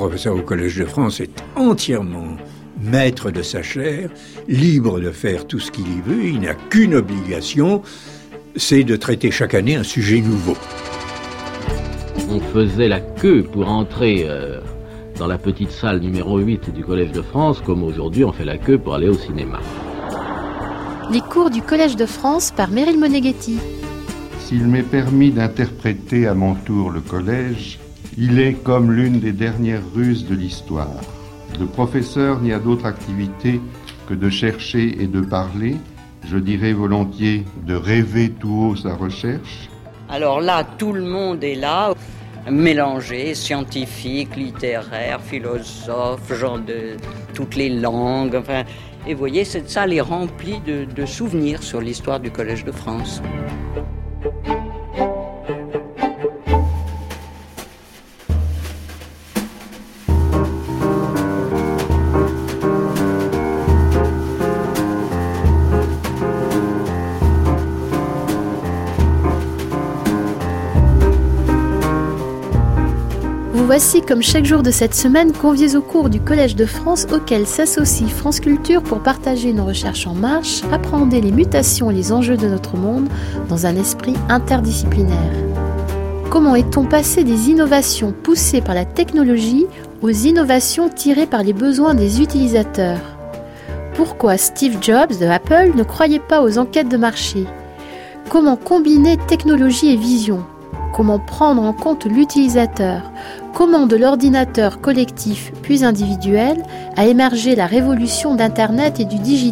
professeur au Collège de France est entièrement maître de sa chaire, libre de faire tout ce qu'il y veut. Il n'a qu'une obligation, c'est de traiter chaque année un sujet nouveau. On faisait la queue pour entrer dans la petite salle numéro 8 du Collège de France, comme aujourd'hui on fait la queue pour aller au cinéma. Les cours du Collège de France par Meryl Moneghetti. S'il m'est permis d'interpréter à mon tour le collège, il est comme l'une des dernières ruses de l'histoire. Le professeur n'y a d'autre activité que de chercher et de parler, je dirais volontiers de rêver tout haut sa recherche. Alors là, tout le monde est là, mélangé, scientifique, littéraire, philosophe, gens de toutes les langues. Enfin, et vous voyez, cette salle est remplie de souvenirs sur l'histoire du Collège de France. Vous voici comme chaque jour de cette semaine conviés au cours du Collège de France auquel s'associe France Culture pour partager une recherche en marche, appréhender les mutations et les enjeux de notre monde dans un esprit interdisciplinaire. Comment est-on passé des innovations poussées par la technologie aux innovations tirées par les besoins des utilisateurs ? Pourquoi Steve Jobs de Apple ne croyait pas aux enquêtes de marché ? Comment combiner technologie et vision ? Comment prendre en compte l'utilisateur ? Comment de l'ordinateur collectif puis individuel a émergé la révolution d'Internet et du digital ?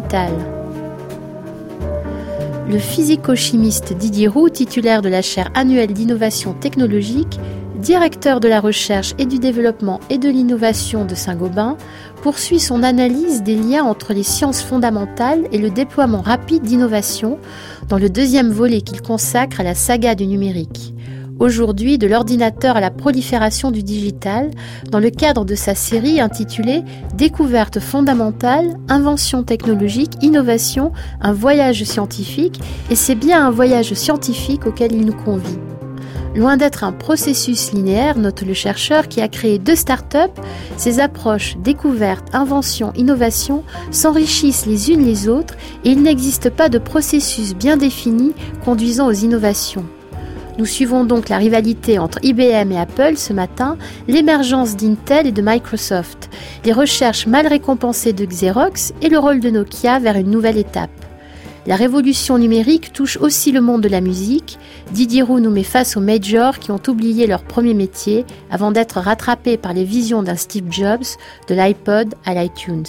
Le physico-chimiste Didier Roux, titulaire de la chaire annuelle d'innovation technologique, directeur de la recherche et du développement et de l'innovation de Saint-Gobain, poursuit son analyse des liens entre les sciences fondamentales et le déploiement rapide d'innovation dans le deuxième volet qu'il consacre à la saga du numérique. Aujourd'hui, de l'ordinateur à la prolifération du digital, dans le cadre de sa série intitulée « Découverte fondamentale, invention technologique, innovation, un voyage scientifique » et c'est bien un voyage scientifique auquel il nous convie. Loin d'être un processus linéaire, note le chercheur qui a créé 2 startups, ces approches découverte, invention, innovation s'enrichissent les unes les autres et il n'existe pas de processus bien défini conduisant aux innovations. Nous suivons donc la rivalité entre IBM et Apple ce matin, l'émergence d'Intel et de Microsoft, les recherches mal récompensées de Xerox et le rôle de Nokia vers une nouvelle étape. La révolution numérique touche aussi le monde de la musique. Didier Roux nous met face aux majors qui ont oublié leur premier métier avant d'être rattrapés par les visions d'un Steve Jobs, de l'iPod à l'iTunes.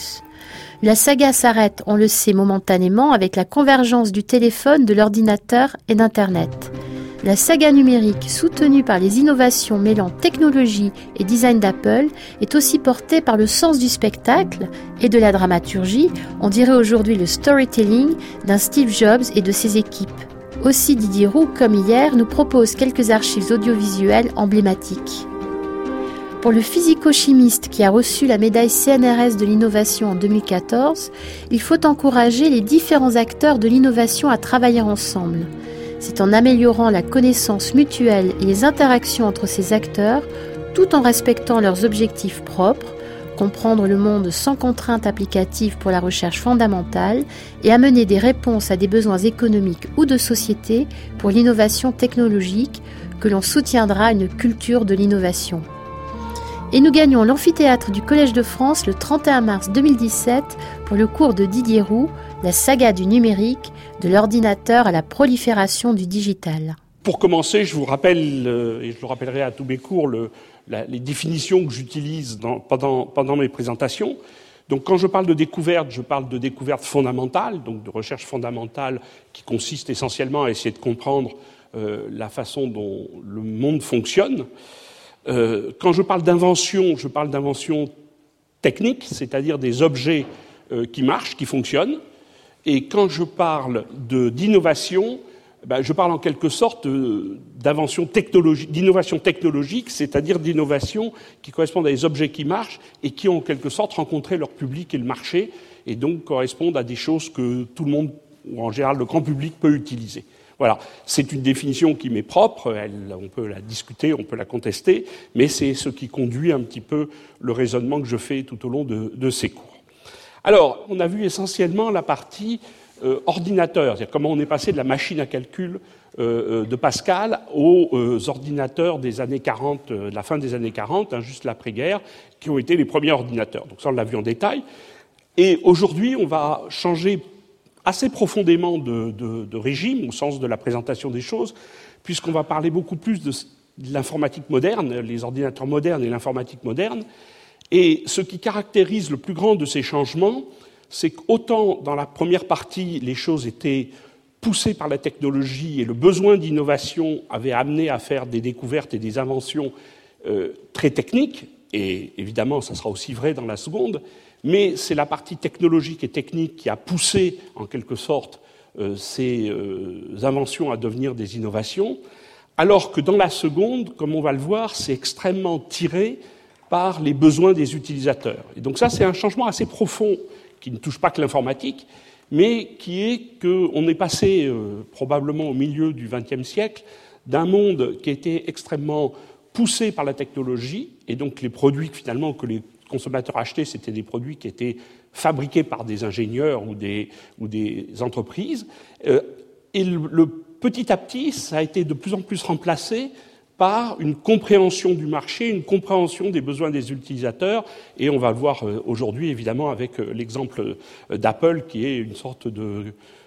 La saga s'arrête, on le sait momentanément, avec la convergence du téléphone, de l'ordinateur et d'Internet. La saga numérique, soutenue par les innovations mêlant technologie et design d'Apple, est aussi portée par le sens du spectacle et de la dramaturgie, on dirait aujourd'hui le storytelling, d'un Steve Jobs et de ses équipes. Aussi Didier Roux, comme hier, nous propose quelques archives audiovisuelles emblématiques. Pour le physico-chimiste qui a reçu la médaille CNRS de l'innovation en 2014, il faut encourager les différents acteurs de l'innovation à travailler ensemble. C'est en améliorant la connaissance mutuelle et les interactions entre ces acteurs, tout en respectant leurs objectifs propres, comprendre le monde sans contraintes applicatives pour la recherche fondamentale et amener des réponses à des besoins économiques ou de société pour l'innovation technologique, que l'on soutiendra une culture de l'innovation. Et nous gagnons l'amphithéâtre du Collège de France le 31 mars 2017 pour le cours de Didier Roux, la saga du numérique, de l'ordinateur à la prolifération du digital. Pour commencer, je vous rappelle, et je le rappellerai à tous mes cours, les définitions que j'utilise pendant mes présentations. Donc quand je parle de découverte, je parle de découverte fondamentale, donc de recherche fondamentale qui consiste essentiellement à essayer de comprendre la façon dont le monde fonctionne. Quand je parle d'invention, je parle d'invention technique, c'est-à-dire des objets qui marchent, qui fonctionnent. Et quand je parle d'innovation, je parle en quelque sorte d'innovation technologique, c'est-à-dire d'innovation qui correspondent à des objets qui marchent et qui ont en quelque sorte rencontré leur public et le marché, et donc correspondent à des choses que tout le monde en général le grand public peut utiliser. Voilà, c'est une définition qui m'est propre, on peut la discuter, on peut la contester, mais c'est ce qui conduit un petit peu le raisonnement que je fais tout au long de ces cours. Alors, on a vu essentiellement la partie ordinateur, c'est-à-dire comment on est passé de la machine à calcul de Pascal aux ordinateurs des années 40, de la fin des années 40, juste l'après-guerre, qui ont été les premiers ordinateurs. Donc ça, on l'a vu en détail. Et aujourd'hui, on va changer assez profondément de régime, au sens de la présentation des choses, puisqu'on va parler beaucoup plus de l'informatique moderne, les ordinateurs modernes et l'informatique moderne. Et ce qui caractérise le plus grand de ces changements, c'est qu'autant dans la première partie, les choses étaient poussées par la technologie et le besoin d'innovation avait amené à faire des découvertes et des inventions très techniques, et évidemment, ça sera aussi vrai dans la seconde, mais c'est la partie technologique et technique qui a poussé, en quelque sorte, ces inventions à devenir des innovations, alors que dans la seconde, comme on va le voir, c'est extrêmement tiré par les besoins des utilisateurs. Et donc ça, c'est un changement assez profond qui ne touche pas que l'informatique, mais qui est qu'on est passé, probablement au milieu du XXe siècle, d'un monde qui était extrêmement poussé par la technologie, et donc les produits finalement que les consommateurs achetaient, c'était des produits qui étaient fabriqués par des ingénieurs ou des entreprises. Et petit à petit, ça a été de plus en plus remplacé par une compréhension du marché, une compréhension des besoins des utilisateurs, et on va le voir aujourd'hui évidemment avec l'exemple d'Apple qui est une sorte de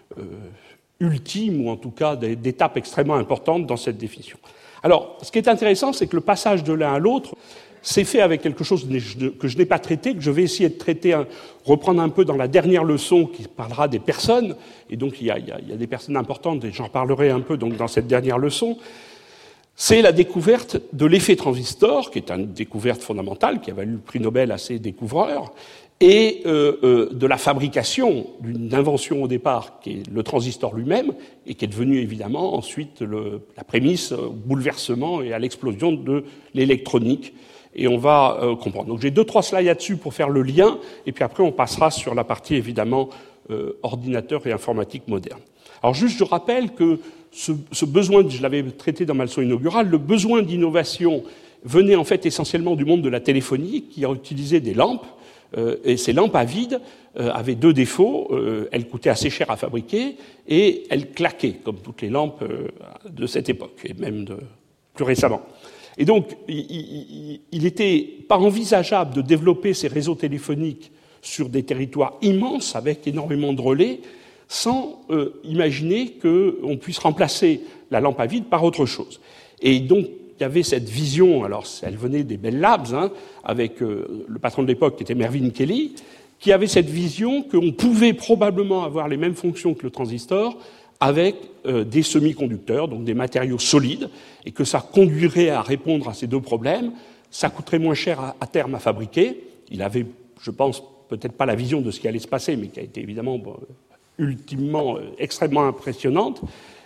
ultime, ou en tout cas d'étape extrêmement importante dans cette définition. Alors, ce qui est intéressant, c'est que le passage de l'un à l'autre s'est fait avec quelque chose que je n'ai pas traité, que je vais essayer de traiter, reprendre un peu dans la dernière leçon qui parlera des personnes, et donc il y a des personnes importantes, et j'en parlerai un peu donc dans cette dernière leçon. C'est la découverte de l'effet transistor, qui est une découverte fondamentale, qui a valu le prix Nobel à ces découvreurs, et de la fabrication d'une invention au départ, qui est le transistor lui-même, et qui est devenu évidemment ensuite la prémisse au bouleversement et à l'explosion de l'électronique. Et on va comprendre. Donc j'ai 2-3 slides là-dessus pour faire le lien, et puis après on passera sur la partie évidemment ordinateur et informatique moderne. Alors juste je rappelle que ce besoin, je l'avais traité dans ma leçon inaugurale, le besoin d'innovation venait en fait essentiellement du monde de la téléphonie, qui a utilisé des lampes, et ces lampes à vide avaient 2 défauts, elles coûtaient assez cher à fabriquer, et elles claquaient, comme toutes les lampes de cette époque, et même plus récemment. Et donc, il n'était pas envisageable de développer ces réseaux téléphoniques sur des territoires immenses, avec énormément de relais, sans imaginer qu'on puisse remplacer la lampe à vide par autre chose. Et donc, il y avait cette vision, alors elle venait des Bell Labs, avec le patron de l'époque qui était Mervyn Kelly, qui avait cette vision qu'on pouvait probablement avoir les mêmes fonctions que le transistor avec des semi-conducteurs, donc des matériaux solides, et que ça conduirait à répondre à ces 2 problèmes. Ça coûterait moins cher à terme à fabriquer. Il avait, je pense, peut-être pas la vision de ce qui allait se passer, mais qui a été évidemment ultimement extrêmement impressionnante.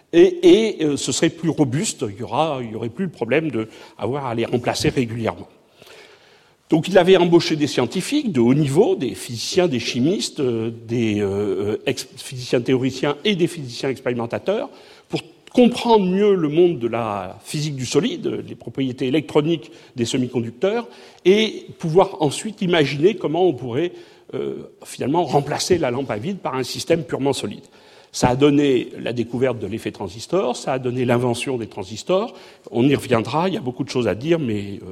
Et ce serait plus robuste, il y aurait plus le problème d'avoir à les remplacer régulièrement. Donc il avait embauché des scientifiques de haut niveau, des physiciens, des chimistes, des physiciens théoriciens et des physiciens expérimentateurs, pour comprendre mieux le monde de la physique du solide, les propriétés électroniques des semi-conducteurs, et pouvoir ensuite imaginer comment on pourrait finalement remplacer la lampe à vide par un système purement solide. Ça a donné la découverte de l'effet transistor, ça a donné l'invention des transistors. On y reviendra, il y a beaucoup de choses à dire, mais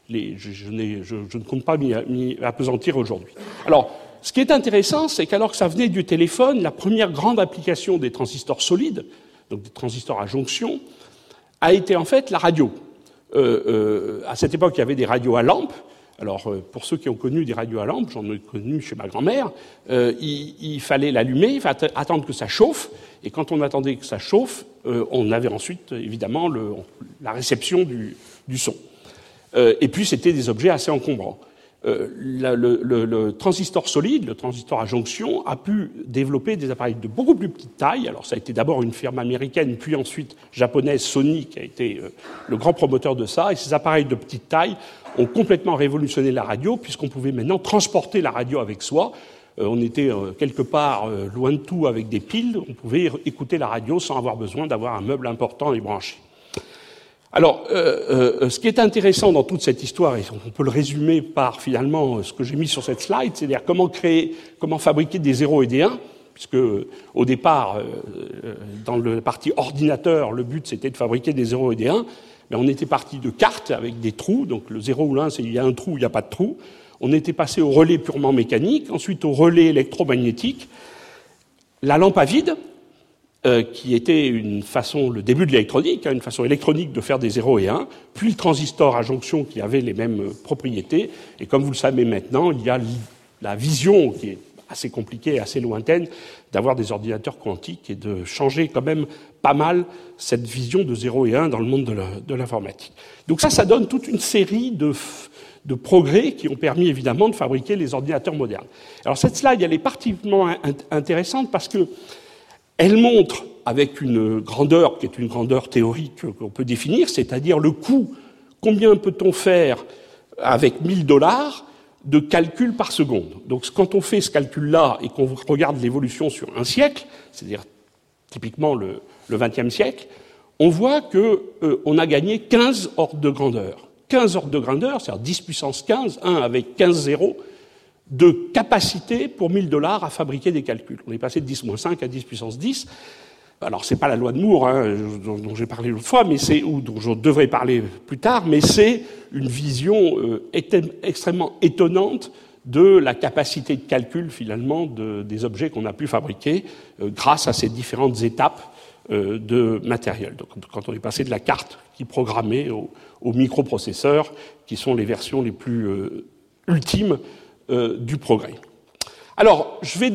je ne compte pas m'y appesantir aujourd'hui. Alors, ce qui est intéressant, c'est qu'alors que ça venait du téléphone, la première grande application des transistors solides, donc des transistors à jonction, a été en fait la radio. À cette époque, il y avait des radios à lampe. Alors, pour ceux qui ont connu des radios à lampe, j'en ai connu chez ma grand-mère, il fallait l'allumer, il fallait attendre que ça chauffe, et quand on attendait que ça chauffe, on avait ensuite, évidemment, la réception du son. Et puis, c'était des objets assez encombrants. Le transistor solide, le transistor à jonction, a pu développer des appareils de beaucoup plus petite taille. Alors, ça a été d'abord une firme américaine, puis ensuite japonaise, Sony, qui a été le grand promoteur de ça. Et ces appareils de petite taille ont complètement révolutionné la radio, puisqu'on pouvait maintenant transporter la radio avec soi. on était quelque part loin de tout avec des piles, on pouvait écouter la radio sans avoir besoin d'avoir un meuble important et branché. Alors, ce qui est intéressant dans toute cette histoire, et on peut le résumer par finalement ce que j'ai mis sur cette slide, c'est-à-dire comment fabriquer des 0 et des 1, puisque au départ, dans la partie ordinateur, le but c'était de fabriquer des 0 et des 1, mais on était parti de cartes avec des trous, donc le 0 ou l'1, c'est il y a un trou ou il n'y a pas de trou. On était passé au relais purement mécanique, ensuite au relais électromagnétique, la lampe à vide, qui était le début de l'électronique, une façon électronique de faire des 0 et 1, puis le transistor à jonction qui avait les mêmes propriétés, et comme vous le savez maintenant, il y a la vision qui est assez compliquée, assez lointaine, d'avoir des ordinateurs quantiques et de changer quand même pas mal cette vision de 0 et 1 dans le monde de l'informatique. Donc ça donne toute une série de progrès qui ont permis évidemment de fabriquer les ordinateurs modernes. Alors cette slide, elle est particulièrement intéressante parce que elle montre, avec une grandeur qui est une grandeur théorique qu'on peut définir, c'est-à-dire le coût, combien peut-on faire avec $1000 de calcul par seconde. Donc quand on fait ce calcul-là et qu'on regarde l'évolution sur un siècle, c'est-à-dire typiquement le XXe siècle, on voit qu'on a gagné 15 ordres de grandeur. 15 ordres de grandeur, c'est-à-dire 10 puissance 15, 1 avec 15 zéros, de capacité pour $1000 à fabriquer des calculs. On est passé de 10-5 à 10 puissance 10. Alors, c'est pas la loi de Moore, dont j'ai parlé l'autre fois, ou dont je devrais parler plus tard, mais c'est une vision extrêmement étonnante de la capacité de calcul, finalement, des objets qu'on a pu fabriquer grâce à ces différentes étapes de matériel. Donc, quand on est passé de la carte qui programmait au microprocesseur, qui sont les versions les plus ultimes du progrès. Alors,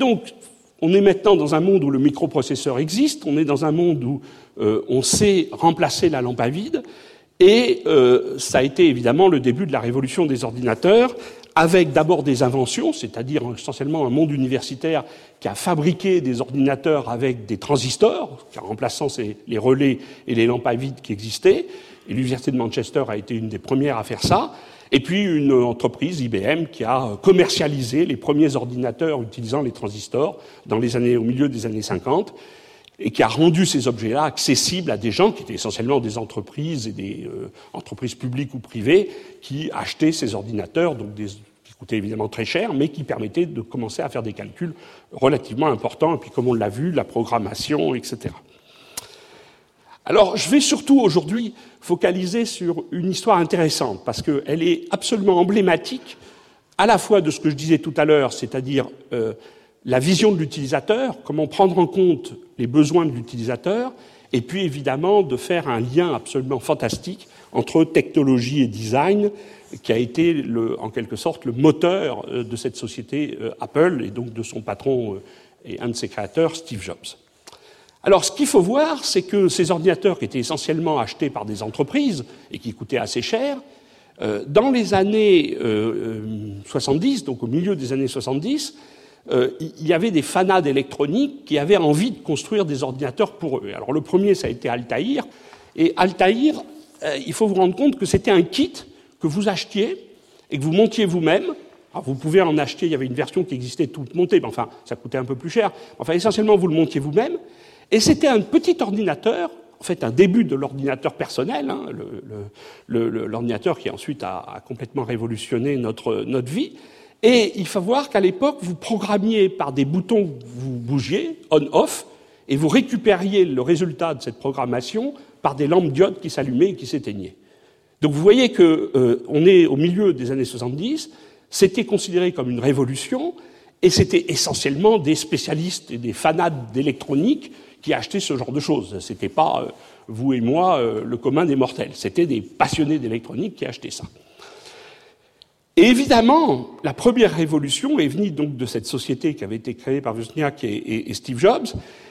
on est maintenant dans un monde où le microprocesseur existe, on est dans un monde où on sait remplacer la lampe à vide, et ça a été évidemment le début de la révolution des ordinateurs, avec d'abord des inventions, c'est-à-dire essentiellement un monde universitaire qui a fabriqué des ordinateurs avec des transistors, en remplaçant les relais et les lampes à vide qui existaient, et l'université de Manchester a été une des premières à faire ça. Et puis une entreprise, IBM, qui a commercialisé les premiers ordinateurs utilisant les transistors au milieu des années 50, et qui a rendu ces objets-là accessibles à des gens qui étaient essentiellement des entreprises et des entreprises publiques ou privées qui achetaient ces ordinateurs, donc qui coûtaient évidemment très cher, mais qui permettaient de commencer à faire des calculs relativement importants, et puis comme on l'a vu, la programmation, etc. Alors, je vais surtout aujourd'hui focaliser sur une histoire intéressante, parce qu'elle est absolument emblématique, à la fois de ce que je disais tout à l'heure, c'est-à-dire la vision de l'utilisateur, comment prendre en compte les besoins de l'utilisateur, et puis évidemment de faire un lien absolument fantastique entre technologie et design, qui a été en quelque sorte le moteur de cette société Apple, et donc de son patron et un de ses créateurs, Steve Jobs. Alors, ce qu'il faut voir, c'est que ces ordinateurs qui étaient essentiellement achetés par des entreprises et qui coûtaient assez cher, dans les années 70, donc au milieu des années 70, il y avait des fanats d'électronique qui avaient envie de construire des ordinateurs pour eux. Alors, le premier, ça a été Altair. Et Altair, il faut vous rendre compte que c'était un kit que vous achetiez et que vous montiez vous-même. Alors, vous pouvez en acheter, il y avait une version qui existait toute montée, mais enfin, ça coûtait un peu plus cher. Enfin, essentiellement, vous le montiez vous-même. Et c'était un petit ordinateur, en fait un début de l'ordinateur personnel, l'ordinateur qui ensuite a complètement révolutionné notre vie. Et il faut voir qu'à l'époque, vous programmiez par des boutons que vous bougiez, on-off, et vous récupériez le résultat de cette programmation par des lampes diodes qui s'allumaient et qui s'éteignaient. Donc vous voyez qu'on est au milieu des années 70, c'était considéré comme une révolution, et c'était essentiellement des spécialistes et des fanats d'électronique qui achetaient ce genre de choses. C'était pas vous et moi, le commun des mortels. C'était des passionnés d'électronique qui achetaient ça. Et évidemment, la première révolution est venue donc de cette société qui avait été créée par Wozniak et Steve Jobs,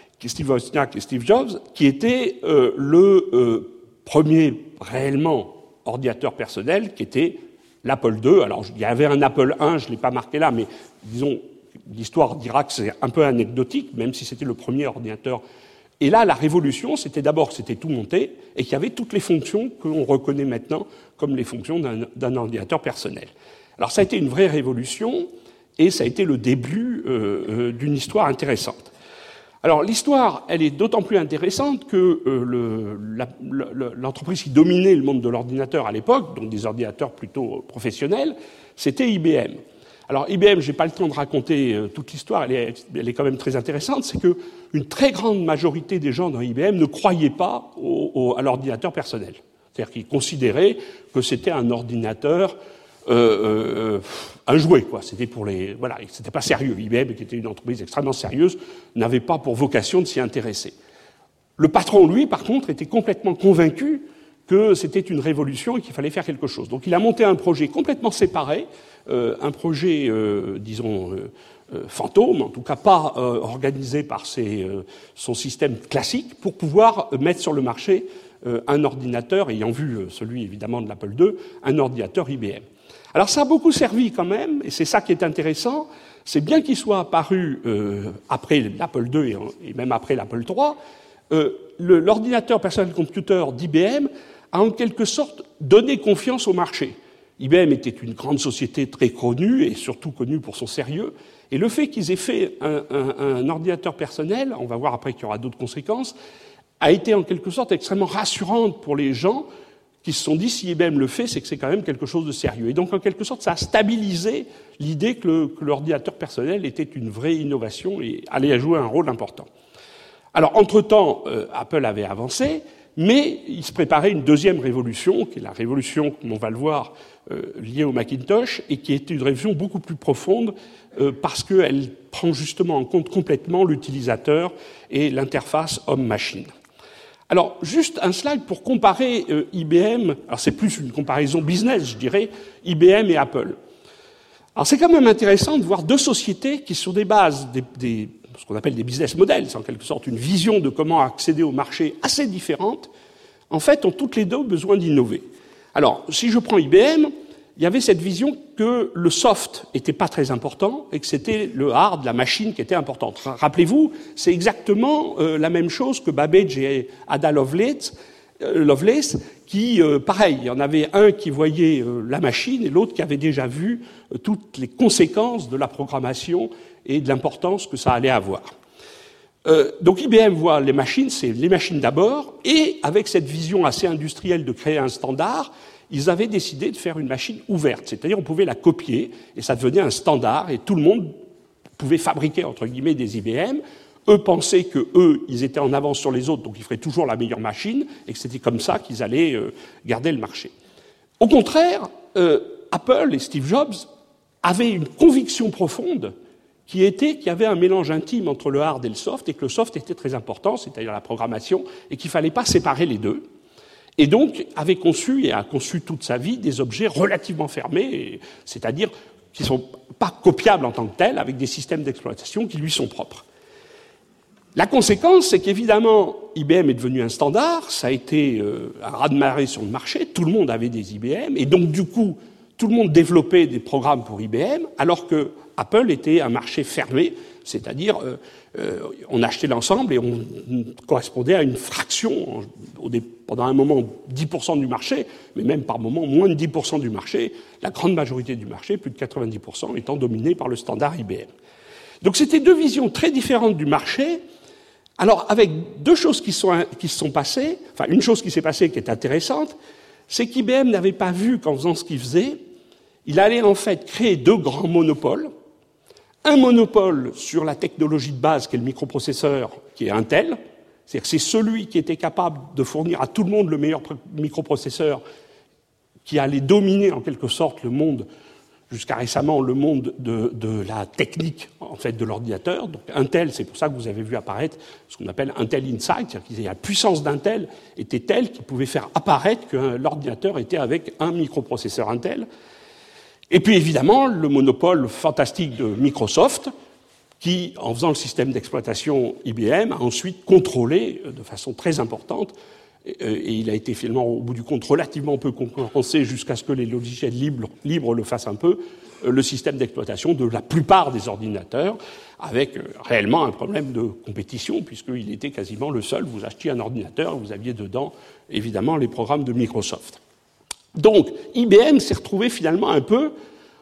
qui était le premier réellement ordinateur personnel, qui était l'Apple II. Alors, il y avait un Apple I, je ne l'ai pas marqué là, mais disons, l'histoire dira que c'est un peu anecdotique, même si c'était le premier ordinateur. Et là, la révolution, c'était d'abord que c'était tout monté et qu'il y avait toutes les fonctions qu'on reconnaît maintenant comme les fonctions d'un ordinateur personnel. Alors, ça a été une vraie révolution et ça a été le début d'une histoire intéressante. Alors l'histoire, elle est d'autant plus intéressante que l'entreprise qui dominait le monde de l'ordinateur à l'époque, donc des ordinateurs plutôt professionnels, c'était IBM. Alors IBM, j'ai pas le temps de raconter toute l'histoire, elle est quand même très intéressante, c'est que une très grande majorité des gens dans IBM ne croyaient pas à l'ordinateur personnel. C'est-à-dire qu'ils considéraient que c'était un ordinateur, un jouet, quoi. C'était pour les, voilà, c'était pas sérieux. IBM, qui était une entreprise extrêmement sérieuse, n'avait pas pour vocation de s'y intéresser. Le patron, lui, par contre, était complètement convaincu que c'était une révolution et qu'il fallait faire quelque chose. Donc il a monté un projet complètement séparé, un projet, fantôme, en tout cas pas organisé par son système classique, pour pouvoir mettre sur le marché un ordinateur, ayant vu celui évidemment de l'Apple II, un ordinateur IBM. Alors ça a beaucoup servi quand même, et c'est ça qui est intéressant, c'est bien qu'il soit apparu après l'Apple II et même après l'Apple III, l'ordinateur personal computer d'IBM a en quelque sorte donné confiance au marché. IBM était une grande société très connue, et surtout connue pour son sérieux, et le fait qu'ils aient fait un ordinateur personnel, on va voir après qu'il y aura d'autres conséquences, a été en quelque sorte extrêmement rassurante pour les gens qui se sont dit, si IBM le fait, c'est que c'est quand même quelque chose de sérieux. Et donc, en quelque sorte, ça a stabilisé l'idée que l'ordinateur personnel était une vraie innovation et allait jouer un rôle important. Alors, entre-temps, Apple avait avancé, mais il se préparait une deuxième révolution, qui est la révolution, comme on va le voir, liée au Macintosh, et qui est une révolution beaucoup plus profonde, parce qu'elle prend justement en compte complètement l'utilisateur et l'interface homme-machine. Alors, juste un slide pour comparer IBM, alors c'est plus une comparaison business, je dirais, IBM et Apple. Alors c'est quand même intéressant de voir deux sociétés qui, sur des bases, ce qu'on appelle des business models, c'est en quelque sorte une vision de comment accéder au marché assez différente, en fait, ont toutes les deux besoin d'innover. Alors, si je prends IBM, il y avait cette vision que le soft était pas très important et que c'était le hard, la machine, qui était importante. Rappelez-vous, c'est exactement la même chose que Babbage et Ada Lovelace, qui, pareil, il y en avait un qui voyait la machine et l'autre qui avait déjà vu toutes les conséquences de la programmation et de l'importance que ça allait avoir. Donc IBM voit les machines, c'est les machines d'abord, et avec cette vision assez industrielle de créer un standard, ils avaient décidé de faire une machine ouverte, c'est-à-dire on pouvait la copier, et ça devenait un standard, et tout le monde pouvait fabriquer, entre guillemets, des IBM. Eux pensaient que ils étaient en avance sur les autres, donc ils feraient toujours la meilleure machine, et que c'était comme ça qu'ils allaient garder le marché. Au contraire, Apple et Steve Jobs avaient une conviction profonde qui était qu'il y avait un mélange intime entre le hard et le soft, et que le soft était très important, c'est-à-dire la programmation, et qu'il ne fallait pas séparer les deux. Et donc, avait conçu, et a conçu toute sa vie, des objets relativement fermés, c'est-à-dire qui ne sont pas copiables en tant que tels, avec des systèmes d'exploitation qui lui sont propres. La conséquence, c'est qu'évidemment, IBM est devenu un standard, ça a été un raz-de-marée sur le marché, tout le monde avait des IBM, et donc du coup, tout le monde développait des programmes pour IBM, alors que Apple était un marché fermé, c'est-à-dire on achetait l'ensemble et on correspondait à une fraction, pendant un moment 10% du marché, mais même par moment moins de 10% du marché, la grande majorité du marché, plus de 90%, étant dominé par le standard IBM. Donc c'était deux visions très différentes du marché, alors avec deux choses qui se sont passées, enfin une chose qui s'est passée qui est intéressante, c'est qu'IBM n'avait pas vu qu'en faisant ce qu'il faisait, il allait en fait créer deux grands monopoles. Un monopole sur la technologie de base, qui est le microprocesseur, qui est Intel. C'est-à-dire que c'est celui qui était capable de fournir à tout le monde le meilleur microprocesseur, qui allait dominer en quelque sorte le monde, jusqu'à récemment, le monde de la technique en fait de l'ordinateur. Donc Intel, c'est pour ça que vous avez vu apparaître ce qu'on appelle Intel Inside, c'est-à-dire que la puissance d'Intel était telle qu'il pouvait faire apparaître que l'ordinateur était avec un microprocesseur Intel. Et puis évidemment, le monopole fantastique de Microsoft, qui, en faisant le système d'exploitation IBM, a ensuite contrôlé de façon très importante, et il a été finalement, au bout du compte, relativement peu concurrencé jusqu'à ce que les logiciels libres le fassent un peu, le système d'exploitation de la plupart des ordinateurs, avec réellement un problème de compétition, puisqu'il était quasiment le seul. Vous achetiez un ordinateur, vous aviez dedans, évidemment, les programmes de Microsoft. Donc, IBM s'est retrouvé finalement un peu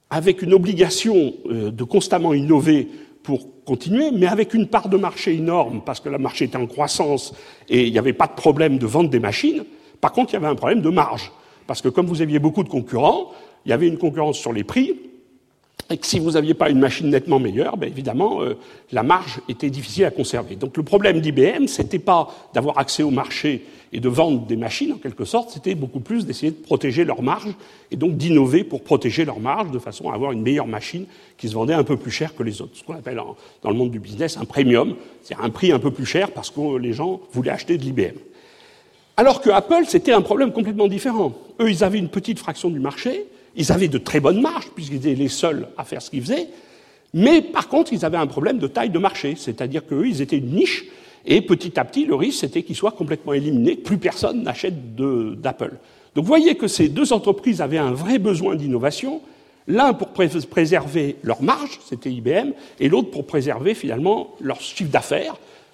avec une obligation de constamment innover pour continuer, mais avec une part de marché énorme, parce que le marché était en croissance et il n'y avait pas de problème de vente des machines. Par contre, il y avait un problème de marge, parce que comme vous aviez beaucoup de concurrents, il y avait une concurrence sur les prix, et que si vous n'aviez pas une machine nettement meilleure, ben évidemment, la marge était difficile à conserver. Donc le problème d'IBM, c'était pas d'avoir accès au marché et de vendre des machines, en quelque sorte, c'était beaucoup plus d'essayer de protéger leur marge, et donc d'innover pour protéger leur marge, de façon à avoir une meilleure machine qui se vendait un peu plus cher que les autres. Ce qu'on appelle dans le monde du business un premium, c'est-à-dire un prix un peu plus cher parce que les gens voulaient acheter de l'IBM. Alors que Apple, c'était un problème complètement différent. Eux, ils avaient une petite fraction du marché, ils avaient de très bonnes marges, puisqu'ils étaient les seuls à faire ce qu'ils faisaient, mais par contre, ils avaient un problème de taille de marché, c'est-à-dire qu'eux, ils étaient une niche, et petit à petit, le risque, c'était qu'ils soient complètement éliminés, plus personne n'achète d'Apple. Donc vous voyez que ces deux entreprises avaient un vrai besoin d'innovation, l'un pour préserver leur marge, c'était IBM, et l'autre pour préserver finalement leur chiffre d'affaires,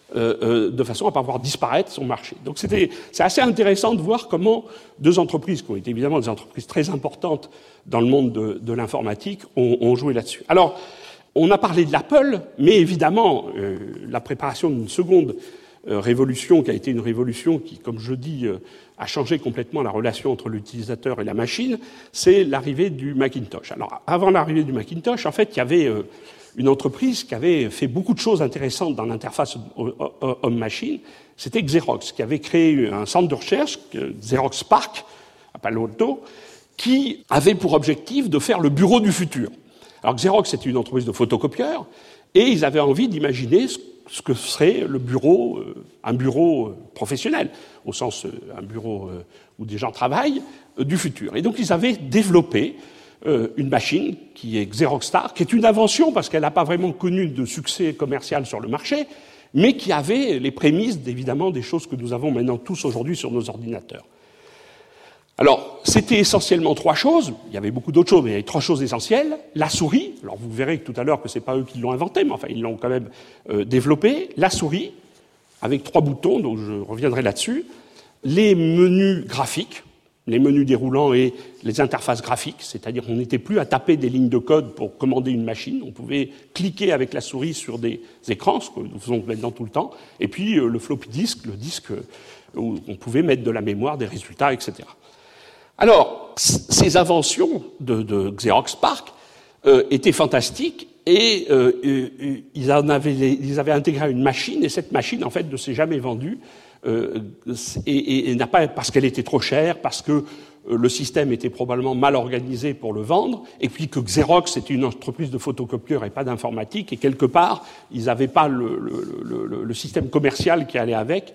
de façon à ne pas voir disparaître son marché. Donc c'est assez intéressant de voir comment deux entreprises, qui ont été évidemment des entreprises très importantes dans le monde de l'informatique, ont joué là-dessus. Alors, on a parlé de l'Apple, mais évidemment, la préparation d'une seconde révolution, qui a été une révolution qui, comme je dis, a changé complètement la relation entre l'utilisateur et la machine, c'est l'arrivée du Macintosh. Alors, avant l'arrivée du Macintosh, en fait, il y avait une entreprise qui avait fait beaucoup de choses intéressantes dans l'interface homme-machine, c'était Xerox, qui avait créé un centre de recherche, Xerox PARC, à Palo Alto, qui avait pour objectif de faire le bureau du futur. Alors Xerox, c'était une entreprise de photocopieurs, et ils avaient envie d'imaginer ce que serait le bureau, un bureau professionnel, au sens un bureau où des gens travaillent, du futur. Et donc ils avaient développé une machine qui est Xerox Star, qui est une invention parce qu'elle n'a pas vraiment connu de succès commercial sur le marché, mais qui avait les prémices, évidemment, des choses que nous avons maintenant tous aujourd'hui sur nos ordinateurs. Alors, c'était essentiellement trois choses. Il y avait beaucoup d'autres choses, mais il y avait trois choses essentielles. La souris. Alors, vous verrez tout à l'heure que c'est pas eux qui l'ont inventée, mais enfin, ils l'ont quand même développée. La souris, avec trois boutons, donc je reviendrai là-dessus. Les menus graphiques, les menus déroulants et les interfaces graphiques, c'est-à-dire qu'on n'était plus à taper des lignes de code pour commander une machine, on pouvait cliquer avec la souris sur des écrans, ce que nous faisons maintenant tout le temps, et puis le floppy disk, le disque où on pouvait mettre de la mémoire, des résultats, etc. Alors, ces inventions de Xerox PARC étaient fantastiques, et ils avaient intégré une machine, et cette machine, en fait, ne s'est jamais vendue, et n'a pas, parce qu'elle était trop chère, parce que le système était probablement mal organisé pour le vendre, et puis que Xerox était une entreprise de photocopieurs et pas d'informatique, et quelque part, ils n'avaient pas le système commercial qui allait avec,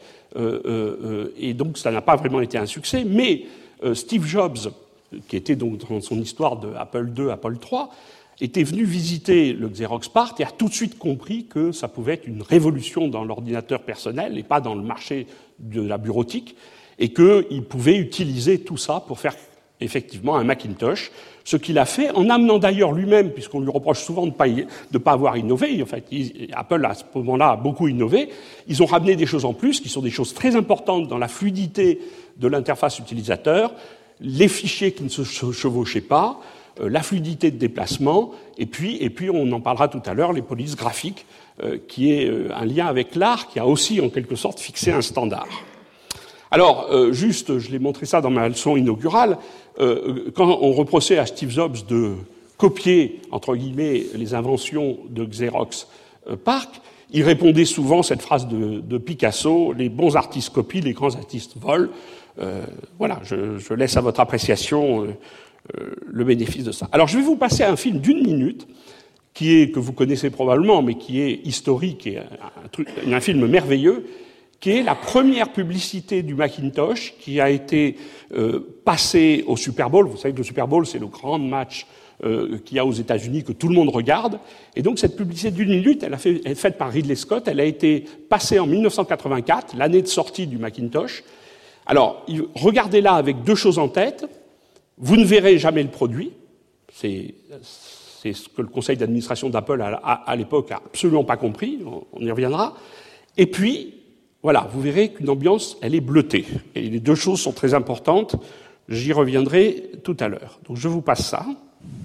et donc ça n'a pas vraiment été un succès. Mais Steve Jobs, qui était donc dans son histoire de Apple II, Apple III, était venu visiter le Xerox PARC et a tout de suite compris que ça pouvait être une révolution dans l'ordinateur personnel et pas dans le marché de la bureautique, et qu'il pouvait utiliser tout ça pour faire effectivement un Macintosh, ce qu'il a fait en amenant d'ailleurs lui-même, puisqu'on lui reproche souvent de pas avoir innové, en fait, Apple à ce moment-là a beaucoup innové, ils ont ramené des choses en plus qui sont des choses très importantes dans la fluidité de l'interface utilisateur, les fichiers qui ne se chevauchaient pas, la fluidité de déplacement, et puis on en parlera tout à l'heure, les polices graphiques, qui est un lien avec l'art, qui a aussi en quelque sorte fixé un standard. Alors, juste, je l'ai montré ça dans ma leçon inaugurale, quand on reprochait à Steve Jobs de copier, entre guillemets, les inventions de Xerox PARC, il répondait souvent cette phrase de Picasso, les bons artistes copient, les grands artistes volent. Voilà, je laisse à votre appréciation le bénéfice de ça. Alors, je vais vous passer un film d'1 minute, que vous connaissez probablement, mais qui est historique et un film merveilleux, qui est la première publicité du Macintosh qui a été passée au Super Bowl. Vous savez que le Super Bowl, c'est le grand match qu'il y a aux États-Unis, que tout le monde regarde. Et donc, cette publicité d'1 minute, elle est faite par Ridley Scott. Elle a été passée en 1984, l'année de sortie du Macintosh. Alors, regardez-la avec deux choses en tête. Vous ne verrez jamais le produit. C'est ce que le conseil d'administration d'Apple, à l'époque, a absolument pas compris. On y reviendra. Et puis, voilà, vous verrez qu'une ambiance, elle est bleutée. Et les deux choses sont très importantes. J'y reviendrai tout à l'heure. Donc, je vous passe ça.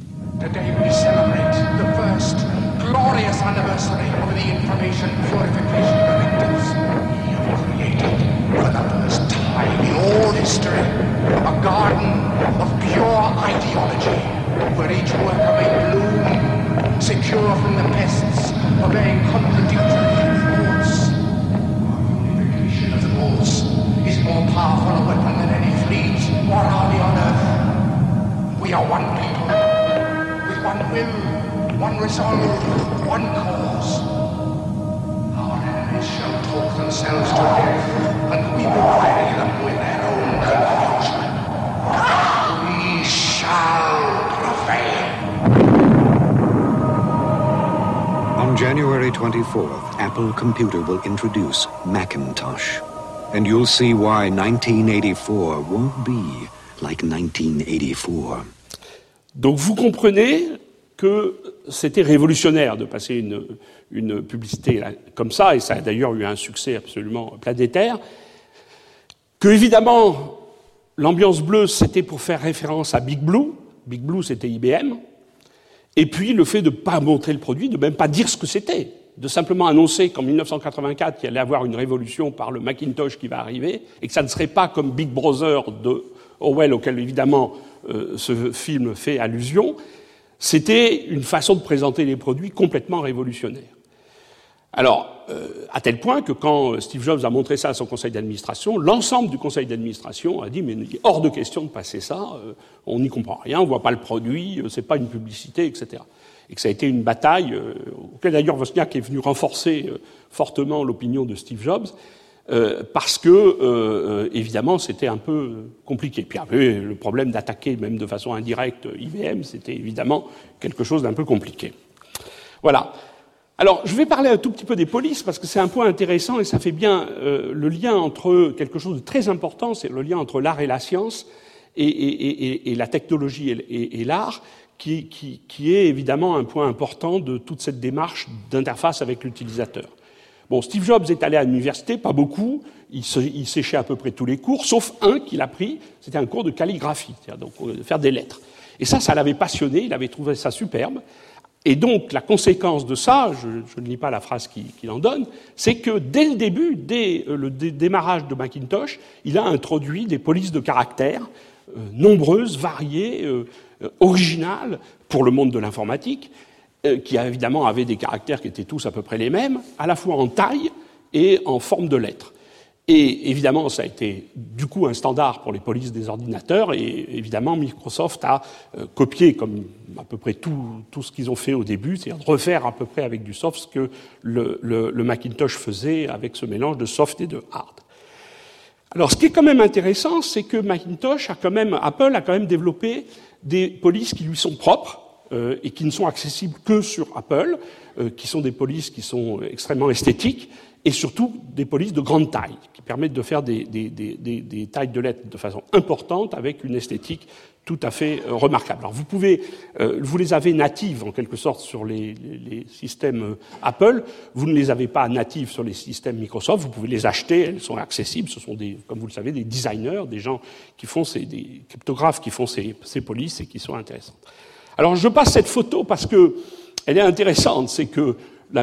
Today we celebrate the first glorious anniversary of the Information Purification Directives. We have created, for the first time in all history, a garden of pure ideology, where each worker may bloom, secure from the pests of a contradictory thoughts. Our unification of the bulls is more powerful a weapon than any fleet or army on earth. We are one people, with one will, one resolve, one cause. Our enemies shall talk themselves to death, and we will bury them with their own confusion. We shall prevail. On January 24th, Apple Computer will introduce Macintosh. And you'll see why 1984 won't be like 1984. Donc vous comprenez que c'était révolutionnaire de passer une publicité comme ça, et ça a d'ailleurs eu un succès absolument planétaire, que évidemment l'ambiance bleue c'était pour faire référence à Big Blue. Big Blue c'était IBM, et puis le fait de ne pas montrer le produit, de même pas dire ce que c'était, de simplement annoncer qu'en 1984 il y allait avoir une révolution par le Macintosh qui va arriver, et que ça ne serait pas comme Big Brother de Orwell, auquel évidemment ce film fait allusion, c'était une façon de présenter les produits complètement révolutionnaire. Alors, à tel point que quand Steve Jobs a montré ça à son conseil d'administration, l'ensemble du conseil d'administration a dit « mais il est hors de question de passer ça, on n'y comprend rien, on ne voit pas le produit, c'est pas une publicité, etc. » Et que ça a été une bataille, auquel d'ailleurs Wozniak est venu renforcer fortement l'opinion de Steve Jobs, parce que, évidemment, c'était un peu compliqué. Puis après, le problème d'attaquer, même de façon indirecte, IBM, c'était évidemment quelque chose d'un peu compliqué. Voilà. Alors, je vais parler un tout petit peu des polices, parce que c'est un point intéressant, et ça fait bien le lien entre quelque chose de très important, c'est le lien entre l'art et la science, et la technologie et l'art, qui est évidemment un point important de toute cette démarche d'interface avec l'utilisateur. Bon, Steve Jobs est allé à l'université, pas beaucoup, il séchait à peu près tous les cours, sauf un qu'il a pris, c'était un cours de calligraphie, c'est-à-dire donc de faire des lettres. Et ça l'avait passionné, il avait trouvé ça superbe. Et donc, la conséquence de ça, je ne lis pas la phrase qu'il en donne, c'est que dès le début, dès le démarrage de Macintosh, il a introduit des polices de caractères nombreuses, variées, originales pour le monde de l'informatique, qui évidemment avaient des caractères qui étaient tous à peu près les mêmes, à la fois en taille et en forme de lettres. Et évidemment, ça a été du coup un standard pour les polices des ordinateurs, et évidemment Microsoft a copié comme à peu près tout ce qu'ils ont fait au début, c'est-à-dire de refaire à peu près avec du soft ce que le Macintosh faisait avec ce mélange de soft et de hard. Alors ce qui est quand même intéressant, c'est que Apple a quand même développé des polices qui lui sont propres, et qui ne sont accessibles que sur Apple, qui sont des polices qui sont extrêmement esthétiques, et surtout des polices de grande taille, qui permettent de faire des tailles de lettres de façon importante, avec une esthétique tout à fait remarquable. Alors vous les avez natives en quelque sorte sur les systèmes Apple, vous ne les avez pas natives sur les systèmes Microsoft, vous pouvez les acheter, elles sont accessibles, ce sont comme vous le savez, des designers, des gens qui font des cryptographes qui font ces polices et qui sont intéressantes. Alors je passe cette photo parce que elle est intéressante, c'est que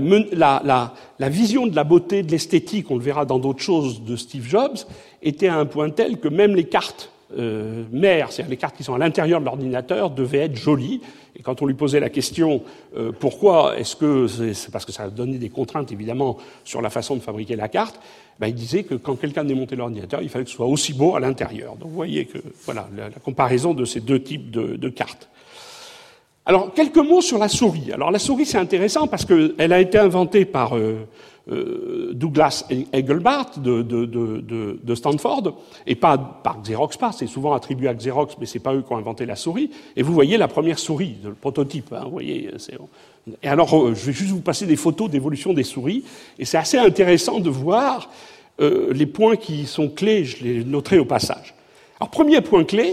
la vision de la beauté, de l'esthétique, on le verra dans d'autres choses de Steve Jobs, était à un point tel que même les cartes mères, c'est-à-dire les cartes qui sont à l'intérieur de l'ordinateur, devaient être jolies. Et quand on lui posait la question pourquoi, est-ce que c'est parce que ça donnait des contraintes évidemment sur la façon de fabriquer la carte, il disait que quand quelqu'un démontait l'ordinateur, il fallait que ce soit aussi beau à l'intérieur. Donc vous voyez que voilà la comparaison de ces deux types de cartes. Alors, quelques mots sur la souris. Alors, la souris, c'est intéressant parce qu'elle a été inventée par Douglas Engelbart de Stanford, et pas par Xerox, c'est souvent attribué à Xerox, mais c'est pas eux qui ont inventé la souris. Et vous voyez la première souris, le prototype, vous voyez. Et alors, je vais juste vous passer des photos d'évolution des souris, et c'est assez intéressant de voir les points qui sont clés, je les noterai au passage. Alors, premier point clé,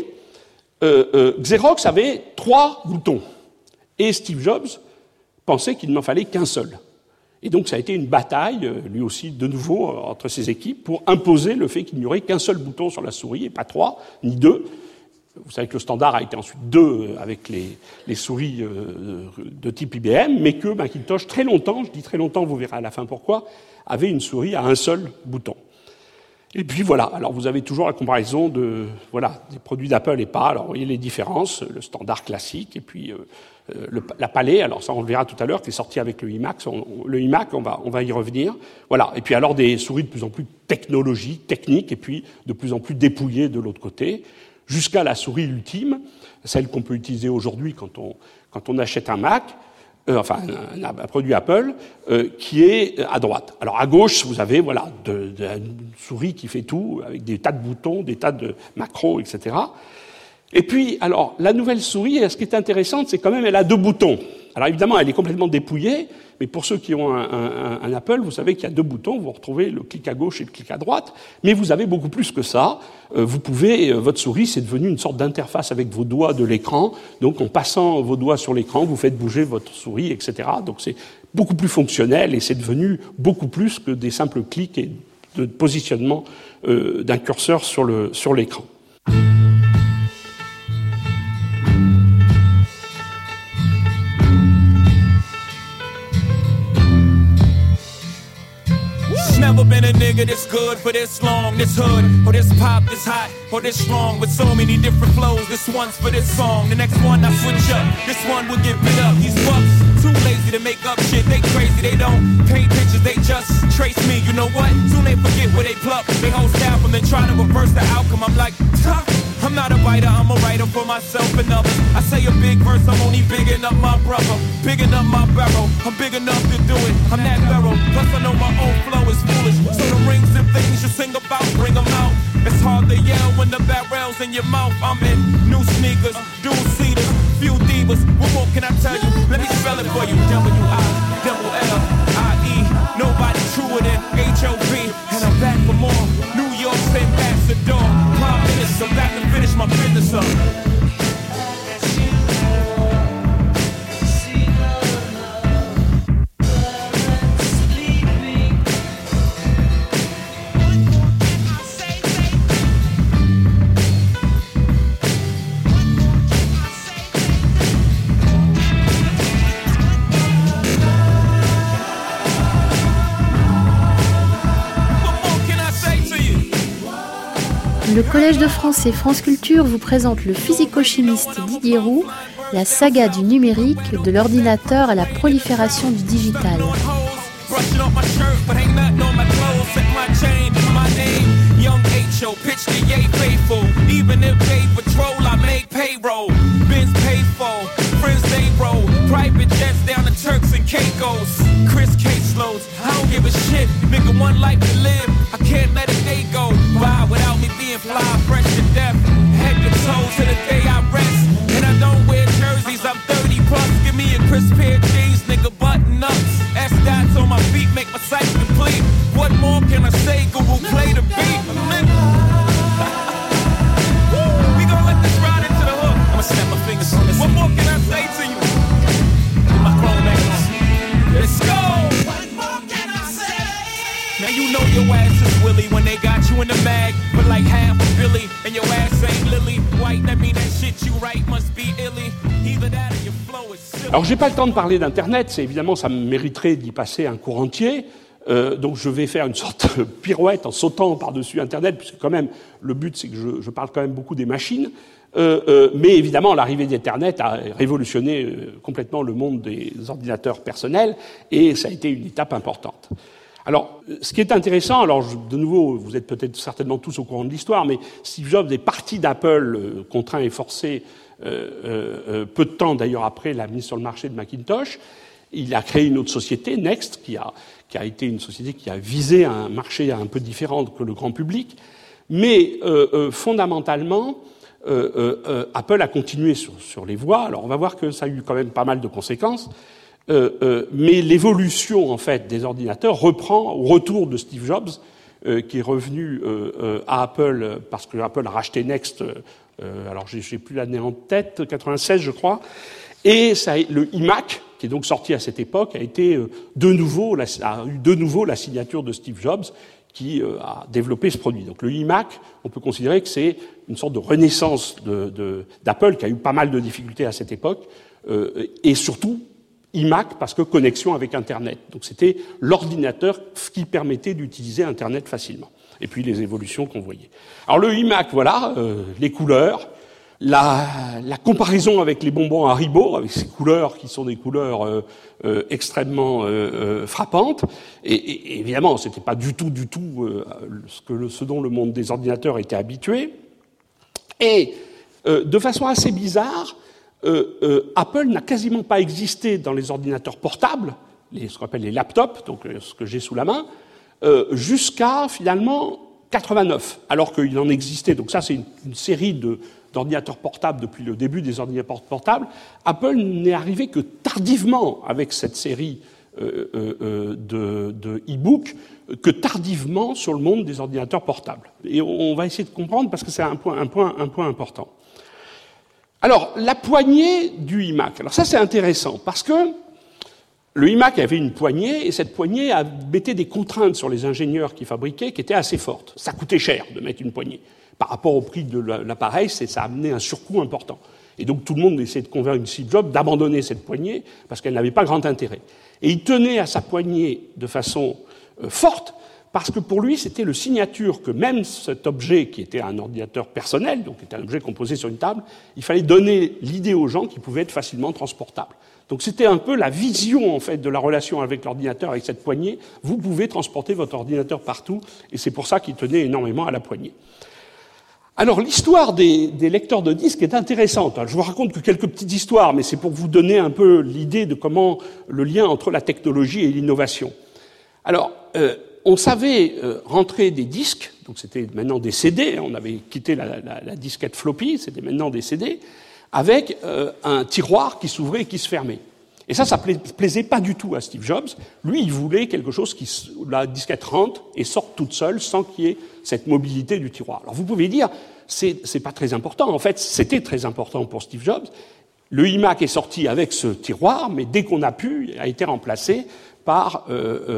Xerox avait 3 boutons. Et Steve Jobs pensait qu'il n'en fallait qu'un seul. Et donc ça a été une bataille, lui aussi de nouveau, entre ses équipes, pour imposer le fait qu'il n'y aurait qu'un seul bouton sur la souris, et pas 3, ni 2. Vous savez que le standard a été ensuite 2 avec les souris de type IBM, mais que Macintosh, très longtemps, je dis très longtemps, vous verrez à la fin pourquoi, avait une souris à un seul bouton. Et puis voilà, alors vous avez toujours la comparaison des produits d'Apple et pas. Alors vous voyez les différences, le standard classique, et puis la Palais, alors ça on le verra tout à l'heure, qui est sorti avec le iMac, on va y revenir. Voilà, et puis alors des souris de plus en plus techniques, et puis de plus en plus dépouillées de l'autre côté, jusqu'à la souris ultime, celle qu'on peut utiliser aujourd'hui quand on achète un Mac, un produit Apple, qui est à droite. Alors à gauche, vous avez une souris qui fait tout, avec des tas de boutons, des tas de macros, etc. Et puis, alors, la nouvelle souris, ce qui est intéressant, c'est quand même, elle a 2 boutons. Alors évidemment, elle est complètement dépouillée, mais pour ceux qui ont un Apple, vous savez qu'il y a 2 boutons, vous retrouvez le clic à gauche et le clic à droite, mais vous avez beaucoup plus que ça. Votre souris, c'est devenu une sorte d'interface avec vos doigts de l'écran, donc en passant vos doigts sur l'écran, vous faites bouger votre souris, etc. Donc c'est beaucoup plus fonctionnel et c'est devenu beaucoup plus que des simples clics et de positionnement d'un curseur sur l'écran. Never been a nigga this good for this long, this hood, or this pop, this hot, or this strong, with so many different flows. This one's for this song, the next one I switch up, this one will get bit up. These fucks, too lazy to make up shit, they crazy, they don't paint pictures, they just trace me. You know what? Soon they forget where they pluck, they hold staff and then try to reverse the outcome. I'm like, tough. I'm not a writer, I'm a writer for myself and others. I say a big verse, I'm only bigging up my brother, bigging up my barrel. I'm big enough to do it, I'm that barrel. Plus I know my own flow is foolish. So the rings and things you sing about, bring them out. It's hard to yell when the barrel's in your mouth. I'm in new sneakers, dual seaters, few divas. What more can I tell you? Let me spell it for you. W-I-double-L-I-E. Nobody truer than H-O-V. And I'm back for more. New York's ambassador. Prime Minister, back to finish my business up. Le Collège de France et France Culture vous présente le physico-chimiste Didier Roux, la saga du numérique, de l'ordinateur à la prolifération du digital. Private jets down to Turks and Caicos. Chris caseloads, I don't give a shit. Nigga, one life to live, I can't let a day go by without me being fly, fresh to death. Head to toe to the day I rest. And I don't wear jerseys, I'm 30 plus. Give me a crisp pair of jeans, nigga, button ups. S-dots on my feet make my sight complete. What more can I say? Google play the beat. We gon' let this ride into the hook. I'ma snap my fingers on this. What more can I say to you? Let's go! What more can I say? Now you know your ass is Willie when they got you in the mag. But like half a Billy and your ass ain't Lily White, that mean that shit you write must be illy. Either that or your flow is silly. Alors j'ai pas le temps de parler d'Internet, c'est évidemment ça me mériterait d'y passer un cours entier. Donc je vais faire une sorte de pirouette en sautant par-dessus Internet, puisque quand même le but c'est que je parle quand même beaucoup des machines. Mais évidemment, l'arrivée d'Internet a révolutionné complètement le monde des ordinateurs personnels et ça a été une étape importante. Alors, ce qui est intéressant, de nouveau, vous êtes peut-être certainement tous au courant de l'histoire, mais Steve Jobs est parti d'Apple, contraint et forcé, peu de temps d'ailleurs après la mise sur le marché de Macintosh. Il a créé une autre société, Next, qui a été une société qui a visé un marché un peu différent que le grand public. Mais fondamentalement, Apple a continué sur les voies. Alors on va voir que ça a eu quand même pas mal de conséquences. Mais l'évolution en fait des ordinateurs reprend au retour de Steve Jobs, qui est revenu à Apple parce que Apple a racheté Next. Alors j'ai plus l'année en tête, 96 je crois. Et le iMac, qui est donc sorti à cette époque, a eu de nouveau la signature de Steve Jobs, qui a développé ce produit. Donc le iMac, on peut considérer que c'est une sorte de renaissance d'Apple, qui a eu pas mal de difficultés à cette époque, et surtout iMac parce que connexion avec Internet. Donc c'était l'ordinateur qui permettait d'utiliser Internet facilement. Et puis les évolutions qu'on voyait. Alors le iMac, voilà, les couleurs, la comparaison avec les bonbons Haribo, avec ces couleurs qui sont des couleurs extrêmement frappantes. Et évidemment, c'était pas du tout ce dont le monde des ordinateurs était habitué. Et de façon assez bizarre, Apple n'a quasiment pas existé dans les ordinateurs portables, ce qu'on appelle les laptops, donc ce que j'ai sous la main, jusqu'à finalement 89, alors qu'il en existait. Donc ça, c'est une série d'ordinateurs portables depuis le début des ordinateurs portables. Apple n'est arrivé que tardivement avec cette série de e-books, que tardivement sur le monde des ordinateurs portables. Et on va essayer de comprendre parce que c'est un point important. Alors, la poignée du iMac. Alors ça, c'est intéressant parce que le iMac avait une poignée et cette poignée mettait des contraintes sur les ingénieurs qui fabriquaient qui étaient assez fortes. Ça coûtait cher de mettre une poignée. Par rapport au prix de l'appareil, ça amenait un surcoût important. Et donc tout le monde essayait de convaincre Steve Jobs d'abandonner cette poignée parce qu'elle n'avait pas grand intérêt. Et il tenait à sa poignée de façon forte parce que pour lui, c'était le signature que même cet objet qui était un ordinateur personnel, donc qui était un objet composé sur une table, il fallait donner l'idée aux gens qu'il pouvait être facilement transportable. Donc c'était un peu la vision en fait de la relation avec l'ordinateur, avec cette poignée. Vous pouvez transporter votre ordinateur partout, et c'est pour ça qu'il tenait énormément à la poignée. Alors l'histoire des lecteurs de disques est intéressante. Je vous raconte que quelques petites histoires, mais c'est pour vous donner un peu l'idée de comment le lien entre la technologie et l'innovation. Alors, on savait rentrer des disques, donc c'était maintenant des CD, on avait quitté la disquette floppy, c'était maintenant des CD, avec un tiroir qui s'ouvrait et qui se fermait. Et ça plaisait pas du tout à Steve Jobs. Lui, il voulait quelque chose où la disquette rentre et sorte toute seule sans qu'il y ait cette mobilité du tiroir. Alors vous pouvez dire, c'est pas très important. En fait, c'était très important pour Steve Jobs. Le iMac est sorti avec ce tiroir, mais dès qu'on a pu, il a été remplacé par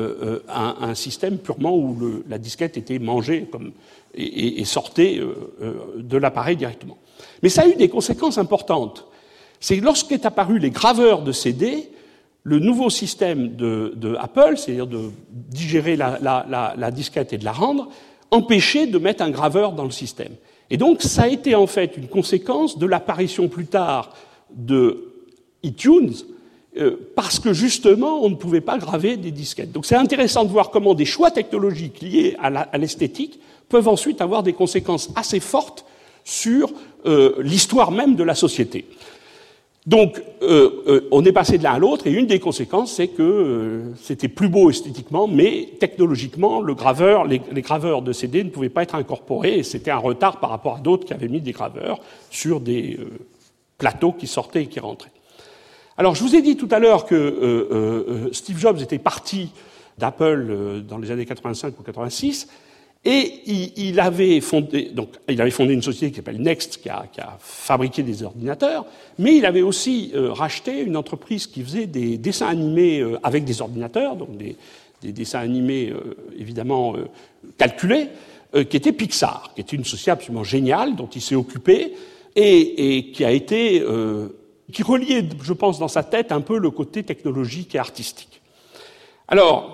un système purement où la disquette était mangée et sortait de l'appareil directement. Mais ça a eu des conséquences importantes. C'est lorsqu'est apparu les graveurs de CD, le nouveau système de Apple, c'est-à-dire de digérer la disquette et de la rendre, empêchait de mettre un graveur dans le système. Et donc ça a été en fait une conséquence de l'apparition plus tard de iTunes, parce que justement on ne pouvait pas graver des disquettes. Donc c'est intéressant de voir comment des choix technologiques liés à l'esthétique peuvent ensuite avoir des conséquences assez fortes sur l'histoire même de la société. Donc, on est passé de l'un à l'autre, et une des conséquences, c'est que c'était plus beau esthétiquement, mais technologiquement, les graveurs de CD ne pouvaient pas être incorporés, et c'était un retard par rapport à d'autres qui avaient mis des graveurs sur des plateaux qui sortaient et qui rentraient. Alors, je vous ai dit tout à l'heure que Steve Jobs était parti d'Apple dans les années 85 ou 86, et il avait fondé une société qui s'appelle Next, qui a fabriqué des ordinateurs, mais il avait aussi racheté une entreprise qui faisait des dessins animés avec des ordinateurs, donc des dessins animés évidemment calculés, qui était Pixar, qui était une société absolument géniale dont il s'est occupé et qui a été qui reliait, je pense, dans sa tête un peu le côté technologique et artistique. Alors,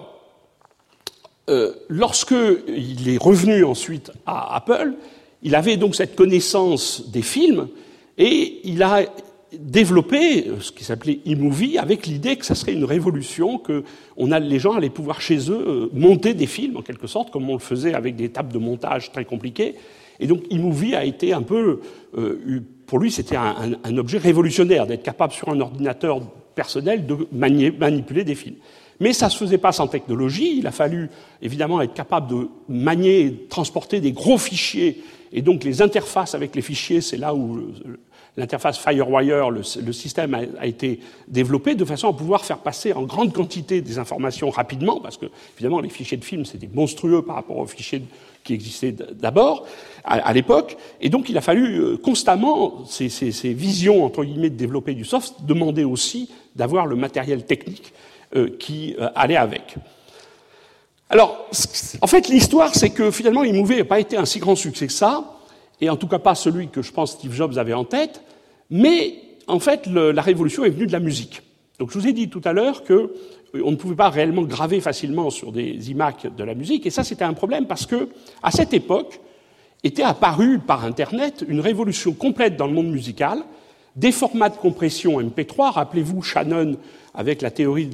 lorsqu'il est revenu ensuite à Apple, il avait donc cette connaissance des films et il a développé ce qui s'appelait eMovie avec l'idée que ça serait une révolution, que les gens allaient pouvoir chez eux monter des films en quelque sorte, comme on le faisait avec des tables de montage très compliquées. Et donc eMovie a été un peu, pour lui c'était un objet révolutionnaire d'être capable sur un ordinateur personnel de manipuler des films. Mais ça ne se faisait pas sans technologie. Il a fallu évidemment être capable de manier et de transporter des gros fichiers. Et donc les interfaces avec les fichiers, c'est là où l'interface FireWire, le système a été développé de façon à pouvoir faire passer en grande quantité des informations rapidement, parce que évidemment les fichiers de films c'était monstrueux par rapport aux fichiers qui existaient d'abord à l'époque. Et donc il a fallu constamment, ces visions entre guillemets de développer du soft, demander aussi d'avoir le matériel technique qui allait avec. Alors, en fait, l'histoire, c'est que finalement, eMovie n'a pas été un si grand succès que ça, et en tout cas pas celui que je pense Steve Jobs avait en tête, mais en fait, la révolution est venue de la musique. Donc je vous ai dit tout à l'heure qu'on ne pouvait pas réellement graver facilement sur des iMac de la musique, et ça c'était un problème parce que à cette époque était apparue par Internet une révolution complète dans le monde musical, des formats de compression MP3, rappelez-vous Shannon avec la théorie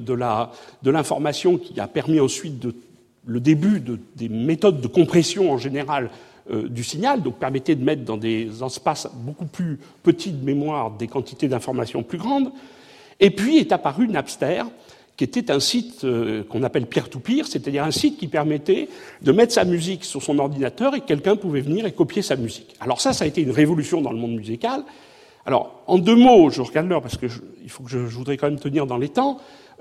de l'information qui a permis ensuite le début des méthodes de compression en général du signal, donc permettait de mettre dans des espaces beaucoup plus petits de mémoire des quantités d'informations plus grandes. Et puis est apparu Napster, qui était un site qu'on appelle peer-to-peer, c'est-à-dire un site qui permettait de mettre sa musique sur son ordinateur et quelqu'un pouvait venir et copier sa musique. Alors ça a été une révolution dans le monde musical. Alors, en 2 mots, je regarde l'heure parce que je voudrais quand même tenir dans les temps,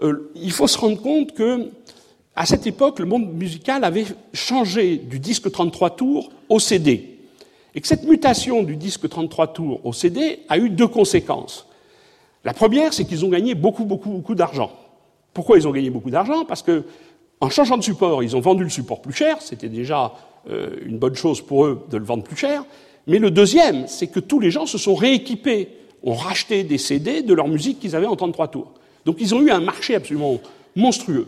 il faut se rendre compte que à cette époque, le monde musical avait changé du disque 33 tours au CD. Et que cette mutation du disque 33 tours au CD a eu 2 conséquences. La première, c'est qu'ils ont gagné beaucoup d'argent. Pourquoi ils ont gagné beaucoup d'argent? Parce que, en changeant de support, ils ont vendu le support plus cher. C'était déjà une bonne chose pour eux de le vendre plus cher. Mais le deuxième, c'est que tous les gens se sont rééquipés, ont racheté des CD de leur musique qu'ils avaient en 33 tours. Donc ils ont eu un marché absolument monstrueux.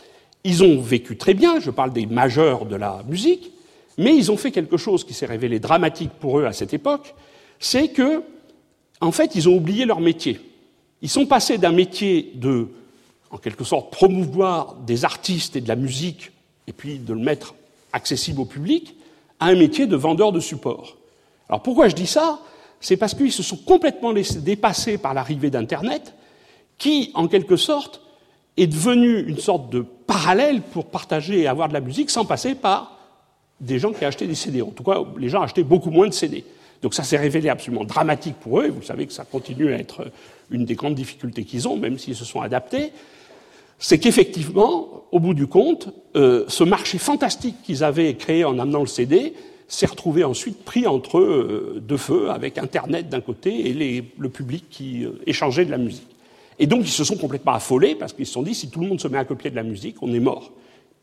Ils ont vécu très bien, je parle des majeurs de la musique, mais ils ont fait quelque chose qui s'est révélé dramatique pour eux à cette époque, c'est que, en fait, ils ont oublié leur métier. Ils sont passés d'un métier de, en quelque sorte, promouvoir des artistes et de la musique, et puis de le mettre accessible au public, à un métier de vendeur de support. Alors pourquoi je dis ça? C'est parce qu'ils se sont complètement laissés dépasser par l'arrivée d'Internet, qui, en quelque sorte, est devenu une sorte de parallèle pour partager et avoir de la musique sans passer par des gens qui achetaient des CD. En tout cas, les gens achetaient beaucoup moins de CD. Donc ça s'est révélé absolument dramatique pour eux, et vous savez que ça continue à être une des grandes difficultés qu'ils ont, même s'ils se sont adaptés, c'est qu'effectivement, au bout du compte, ce marché fantastique qu'ils avaient créé en amenant le CD s'est retrouvé ensuite pris entre 2 feux, avec Internet d'un côté et le public qui échangeait de la musique. Et donc ils se sont complètement affolés, parce qu'ils se sont dit, si tout le monde se met à copier de la musique, on est mort.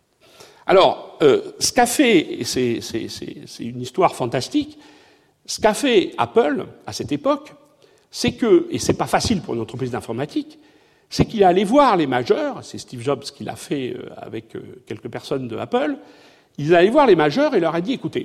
Alors, ce qu'a fait, et c'est une histoire fantastique, ce qu'a fait Apple, à cette époque, c'est que, et c'est pas facile pour une entreprise d'informatique, c'est qu'il est allé voir les majeurs, c'est Steve Jobs qui l'a fait avec quelques personnes de Apple, il est allé voir les majeurs et leur a dit, écoutez,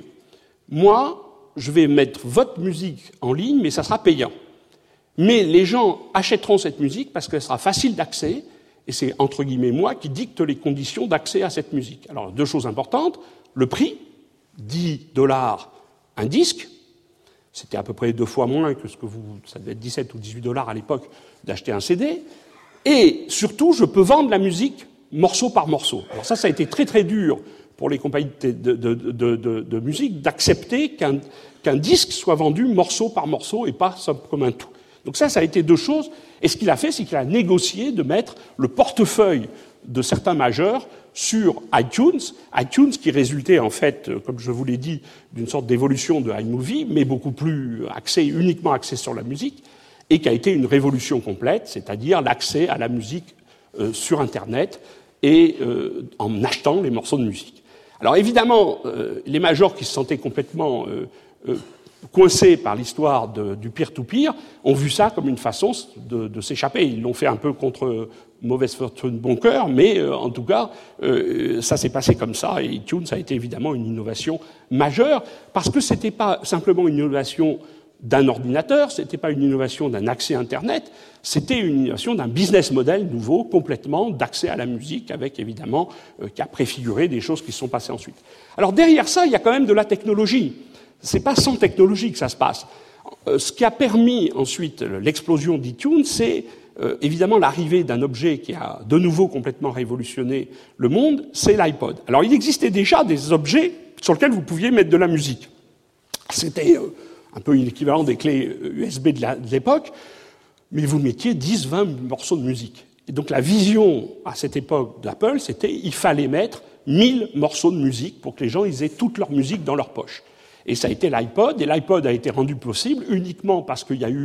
moi, je vais mettre votre musique en ligne, mais ça sera payant. Mais les gens achèteront cette musique parce qu'elle sera facile d'accès, et c'est, entre guillemets, moi qui dicte les conditions d'accès à cette musique. Alors, 2 choses importantes, le prix, $10 un disque, c'était à peu près 2 fois moins que ça devait être 17 ou $18 à l'époque d'acheter un CD, et surtout, je peux vendre la musique morceau par morceau. Alors ça a été très très dur pour les compagnies de musique d'accepter qu'un disque soit vendu morceau par morceau et pas comme un tout. Donc ça a été 2 choses, et ce qu'il a fait, c'est qu'il a négocié de mettre le portefeuille de certains majeurs sur iTunes qui résultait en fait, comme je vous l'ai dit, d'une sorte d'évolution de iMovie, mais beaucoup plus uniquement axé sur la musique, et qui a été une révolution complète, c'est-à-dire l'accès à la musique sur Internet et en achetant les morceaux de musique. Alors évidemment, les majors qui se sentaient complètement coincés par l'histoire du peer-to-peer ont vu ça comme une façon de s'échapper. Ils l'ont fait un peu contre mauvaise fortune, bon cœur, mais en tout cas, ça s'est passé comme ça, et iTunes a été évidemment une innovation majeure, parce que c'était pas simplement une innovation d'un ordinateur, c'était pas une innovation d'un accès Internet, c'était une innovation d'un business model nouveau, complètement, d'accès à la musique, avec évidemment, qui a préfiguré des choses qui se sont passées ensuite. Alors derrière ça, il y a quand même de la technologie. C'est pas sans technologie que ça se passe. Ce qui a permis ensuite l'explosion d'iTunes, c'est évidemment l'arrivée d'un objet qui a de nouveau complètement révolutionné le monde, c'est l'iPod. Alors il existait déjà des objets sur lesquels vous pouviez mettre de la musique. C'était un peu l'équivalent des clés USB de l'époque, mais vous mettiez 10-20 morceaux de musique. Et donc la vision à cette époque d'Apple, c'était il fallait mettre 1000 morceaux de musique pour que les gens ils aient toute leur musique dans leur poche. Et ça a été l'iPod, et l'iPod a été rendu possible uniquement parce qu'il y a eu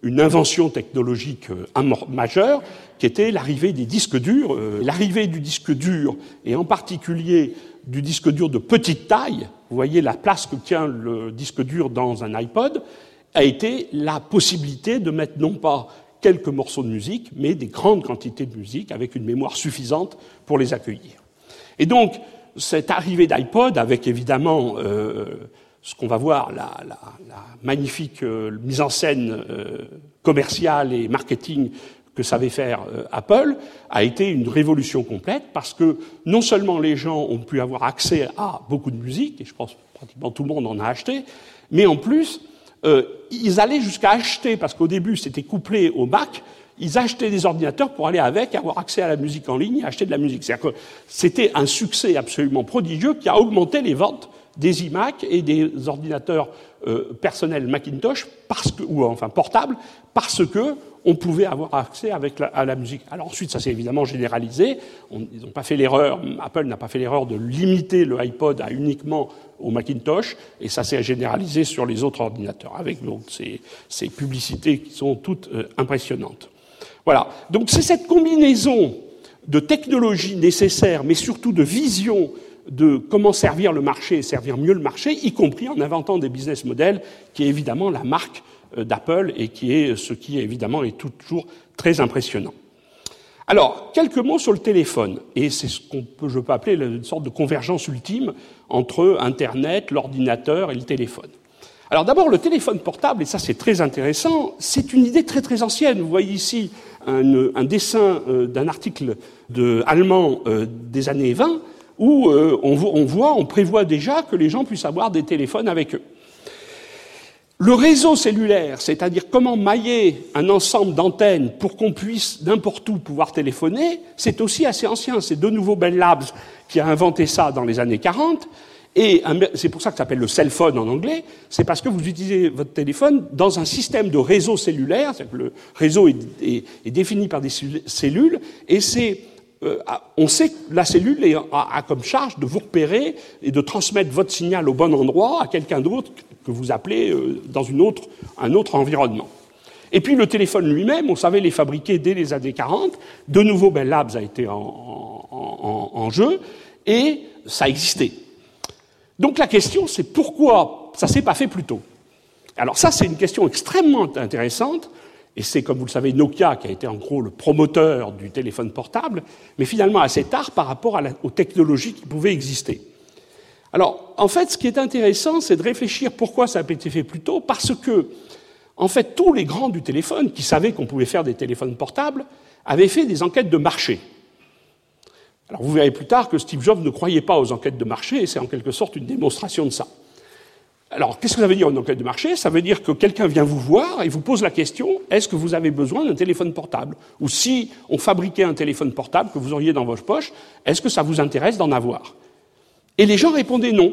une invention technologique majeure, qui était l'arrivée des disques durs. L'arrivée du disque dur, et en particulier du disque dur de petite taille, vous voyez la place que tient le disque dur dans un iPod, a été la possibilité de mettre non pas quelques morceaux de musique, mais des grandes quantités de musique avec une mémoire suffisante pour les accueillir. Et donc, cette arrivée d'iPod, avec évidemment ce qu'on va voir, la magnifique mise en scène commerciale et marketing que savait faire Apple, a été une révolution complète parce que non seulement les gens ont pu avoir accès à beaucoup de musique, et je pense que pratiquement tout le monde en a acheté, mais en plus, ils allaient jusqu'à acheter, parce qu'au début c'était couplé au Mac, ils achetaient des ordinateurs pour aller avec, avoir accès à la musique en ligne et acheter de la musique. C'est-à-dire que c'était un succès absolument prodigieux qui a augmenté les ventes des iMac et des ordinateurs personnels Macintosh, portables, parce que on pouvait avoir accès à la musique. Alors ensuite, ça s'est évidemment généralisé. Ils n'ont pas fait l'erreur, Apple n'a pas fait l'erreur de limiter le iPod à uniquement au Macintosh, et ça s'est généralisé sur les autres ordinateurs, avec donc ces publicités qui sont toutes impressionnantes. Voilà. Donc c'est cette combinaison de technologies nécessaires, mais surtout de vision de comment servir le marché et servir mieux le marché, y compris en inventant des business models, qui est évidemment la marque d'Apple et qui est ce qui évidemment est toujours très impressionnant. Alors, quelques mots sur le téléphone, et c'est ce je peux appeler une sorte de convergence ultime entre Internet, l'ordinateur et le téléphone. Alors d'abord, le téléphone portable, et ça c'est très intéressant, c'est une idée très très ancienne. Vous voyez ici un dessin d'un article allemand des années 20, où on prévoit déjà que les gens puissent avoir des téléphones avec eux. Le réseau cellulaire, c'est-à-dire comment mailler un ensemble d'antennes pour qu'on puisse n'importe où pouvoir téléphoner, c'est aussi assez ancien. C'est de nouveau Bell Labs qui a inventé ça dans les années 40, et c'est pour ça que ça s'appelle le cell phone en anglais, c'est parce que vous utilisez votre téléphone dans un système de réseau cellulaire, c'est-à-dire que le réseau est défini par des cellules, et on sait que la cellule a comme charge de vous repérer et de transmettre votre signal au bon endroit à quelqu'un d'autre que vous appelez dans un autre environnement. Et puis le téléphone lui-même, on savait les fabriquer dès les années 40. De nouveau, Bell Labs a été en jeu et ça existait. Donc la question, c'est pourquoi ça s'est pas fait plus tôt. Alors ça, c'est une question extrêmement intéressante. Et c'est, comme vous le savez, Nokia qui a été en gros le promoteur du téléphone portable, mais finalement assez tard par rapport aux technologies qui pouvaient exister. Alors, en fait, ce qui est intéressant, c'est de réfléchir pourquoi ça a été fait plus tôt, parce que, en fait, tous les grands du téléphone, qui savaient qu'on pouvait faire des téléphones portables, avaient fait des enquêtes de marché. Alors, vous verrez plus tard que Steve Jobs ne croyait pas aux enquêtes de marché, et c'est en quelque sorte une démonstration de ça. Alors, qu'est-ce que ça veut dire une enquête de marché? Ça veut dire que quelqu'un vient vous voir et vous pose la question, est-ce que vous avez besoin d'un téléphone portable? Ou si on fabriquait un téléphone portable que vous auriez dans votre poche, est-ce que ça vous intéresse d'en avoir? Et les gens répondaient non.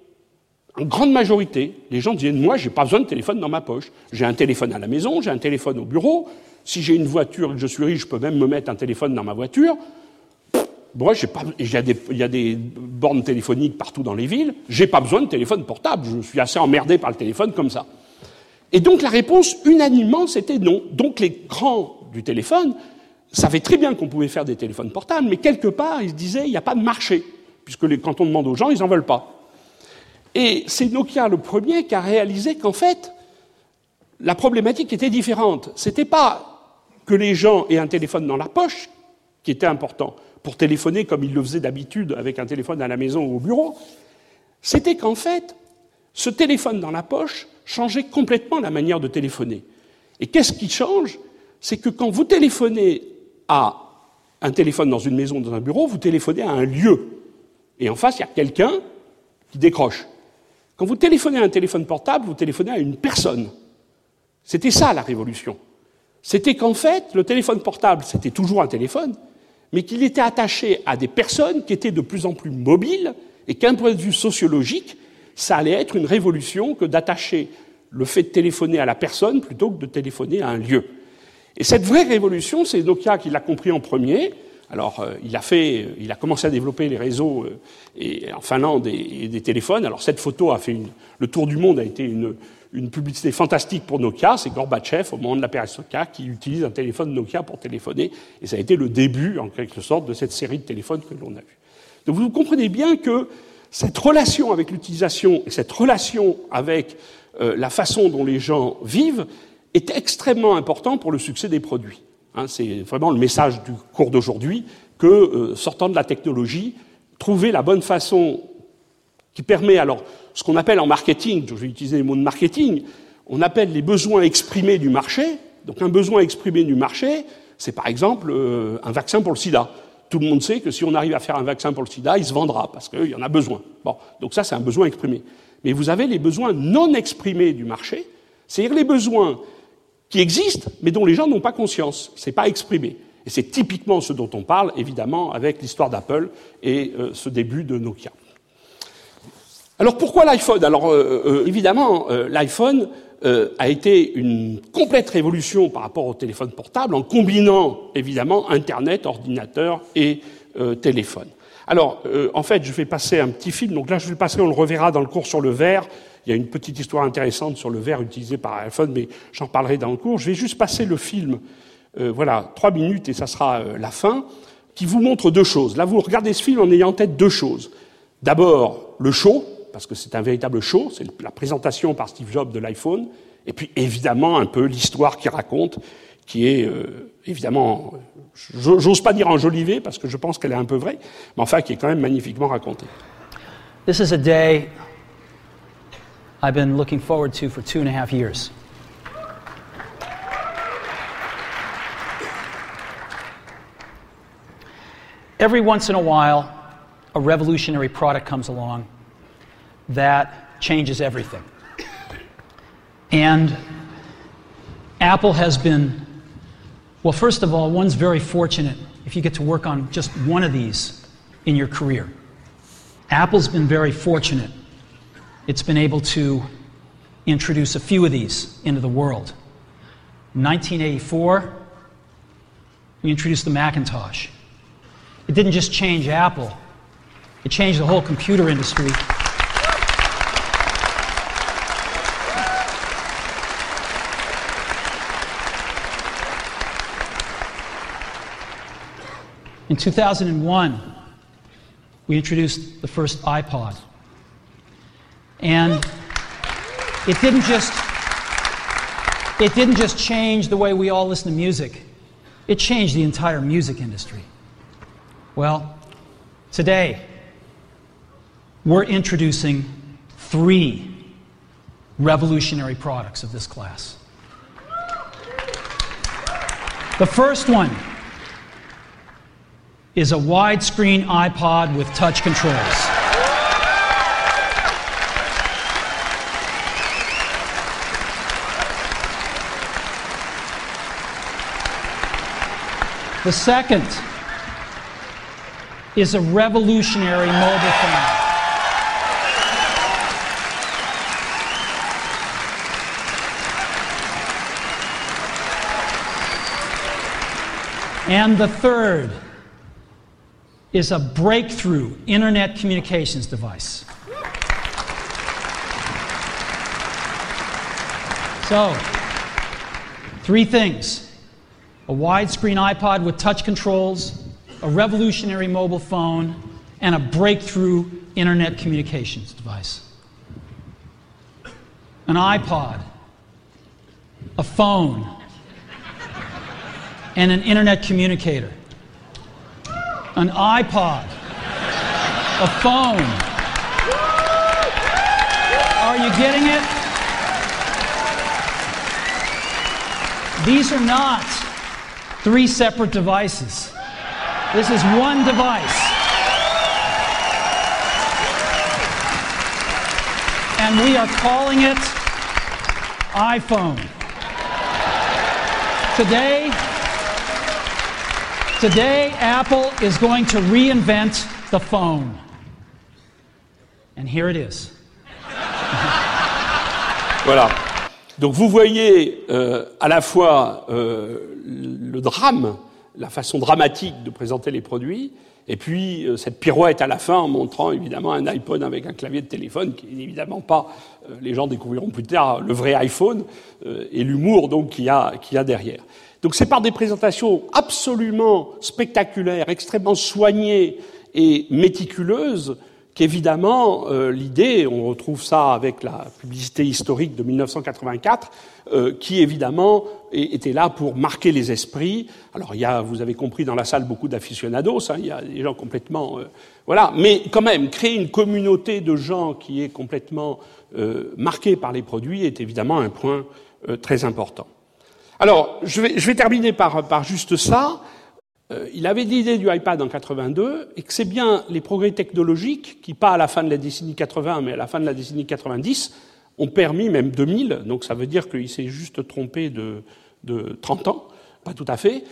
En grande majorité, les gens disaient, moi, j'ai pas besoin de téléphone dans ma poche. J'ai un téléphone à la maison, j'ai un téléphone au bureau. Si j'ai une voiture et que je suis riche, je peux même me mettre un téléphone dans ma voiture. Moi, il y a des bornes téléphoniques partout dans les villes, j'ai pas besoin de téléphone portable, je suis assez emmerdé par le téléphone comme ça. Et donc la réponse, unanimement, c'était non. Donc les grands du téléphone savaient très bien qu'on pouvait faire des téléphones portables, mais quelque part, ils se disaient, il n'y a pas de marché, puisque quand on demande aux gens, ils n'en veulent pas. Et c'est Nokia le premier qui a réalisé qu'en fait, la problématique était différente. C'était pas que les gens aient un téléphone dans la poche qui était important, pour téléphoner comme ils le faisaient d'habitude avec un téléphone à la maison ou au bureau, c'était qu'en fait, ce téléphone dans la poche changeait complètement la manière de téléphoner. Et qu'est-ce qui change? C'est que quand vous téléphonez à un téléphone dans une maison, dans un bureau, vous téléphonez à un lieu. Et en face, il y a quelqu'un qui décroche. Quand vous téléphonez à un téléphone portable, vous téléphonez à une personne. C'était ça, la révolution. C'était qu'en fait, le téléphone portable, c'était toujours un téléphone, mais qu'il était attaché à des personnes qui étaient de plus en plus mobiles, et qu'un point de vue sociologique, ça allait être une révolution que d'attacher le fait de téléphoner à la personne plutôt que de téléphoner à un lieu. Et cette vraie révolution, c'est Nokia qui l'a compris en premier, Alors, il a commencé à développer les réseaux en Finlande et des téléphones. Alors, cette photo a fait le tour du monde, a été une publicité fantastique pour Nokia. C'est Gorbatchev, au moment de la perestroïka, qui utilise un téléphone Nokia pour téléphoner. Et ça a été le début, en quelque sorte, de cette série de téléphones que l'on a vue. Donc, vous comprenez bien que cette relation avec l'utilisation et cette relation avec la façon dont les gens vivent est extrêmement important pour le succès des produits. C'est vraiment le message du cours d'aujourd'hui que, sortant de la technologie, trouver la bonne façon qui permet, alors, ce qu'on appelle en marketing, je vais utiliser les mots de marketing, on appelle les besoins exprimés du marché. Donc un besoin exprimé du marché, c'est par exemple un vaccin pour le sida. Tout le monde sait que si on arrive à faire un vaccin pour le sida, il se vendra, parce qu'il y en a besoin. Bon, donc ça, c'est un besoin exprimé. Mais vous avez les besoins non exprimés du marché, c'est-à-dire les besoins qui existent, mais dont les gens n'ont pas conscience. C'est pas exprimé. Et c'est typiquement ce dont on parle, évidemment, avec l'histoire d'Apple et ce début de Nokia. Alors pourquoi l'iPhone ? Alors évidemment, l'iPhone a été une complète révolution par rapport au téléphone portable, en combinant évidemment Internet, ordinateur et téléphone. Alors en fait, je vais passer un petit film. Donc là, je vais passer, on le reverra dans le cours sur le verre. Il y a une petite histoire intéressante sur le verre utilisé par iPhone, mais j'en parlerai dans le cours. Je vais juste passer le film, 3 minutes, et ça sera la fin, qui vous montre deux choses. Là, vous regardez ce film en ayant en tête deux choses. D'abord, le show, parce que c'est un véritable show, c'est la présentation par Steve Jobs de l'iPhone, et puis évidemment un peu l'histoire qu'il raconte, qui est évidemment, j'ose pas dire enjolivée, parce que je pense qu'elle est un peu vraie, mais enfin qui est quand même magnifiquement racontée. This is a day I've been looking forward to for 2.5 years. Every once in a while, a revolutionary product comes along that changes everything. And Apple has been, well, first of all, one's very fortunate if you get to work on just one of these in your career. Apple's been very fortunate. It's been able to introduce a few of these into the world. In 1984, we introduced the Macintosh. It didn't just change Apple, it changed the whole computer industry. In 2001, we introduced the first iPod. And it didn't just change the way we all listen to music. It changed the entire music industry. Well, today, we're introducing 3 revolutionary products of this class. The first one is a widescreen iPod with touch controls. The second is a revolutionary mobile phone. And the third is a breakthrough internet communications device. So, 3 things: a widescreen iPod with touch controls, a revolutionary mobile phone, and a breakthrough internet communications device. An iPod, a phone, and an internet communicator. An iPod, a phone. Are you getting it? These are not 3 separate devices. This is one device. And we are calling it iPhone. Today, Apple is going to reinvent the phone. And here it is. Voilà. Donc vous voyez à la fois le drame la façon dramatique de présenter les produits, et puis cette pirouette à la fin en montrant évidemment un iPod avec un clavier de téléphone, qui n'est évidemment pas, les gens découvriront plus tard, le vrai iPhone, et l'humour donc qu'il y a derrière. Donc c'est par des présentations absolument spectaculaires, extrêmement soignées et méticuleuses, qu'évidemment, l'idée, on retrouve ça avec la publicité historique de 1984, qui évidemment était là pour marquer les esprits. Alors, vous avez compris dans la salle beaucoup d'aficionados, il y a des gens complètement... voilà, mais quand même, créer une communauté de gens qui est complètement marquée par les produits est évidemment un point très important. Alors, je vais terminer par juste ça. Il avait l'idée du iPad en 82 et que c'est bien les progrès technologiques qui, pas à la fin de la décennie 80, mais à la fin de la décennie 90, ont permis, même 2000, donc ça veut dire qu'il s'est juste trompé de 30 ans, pas tout à fait,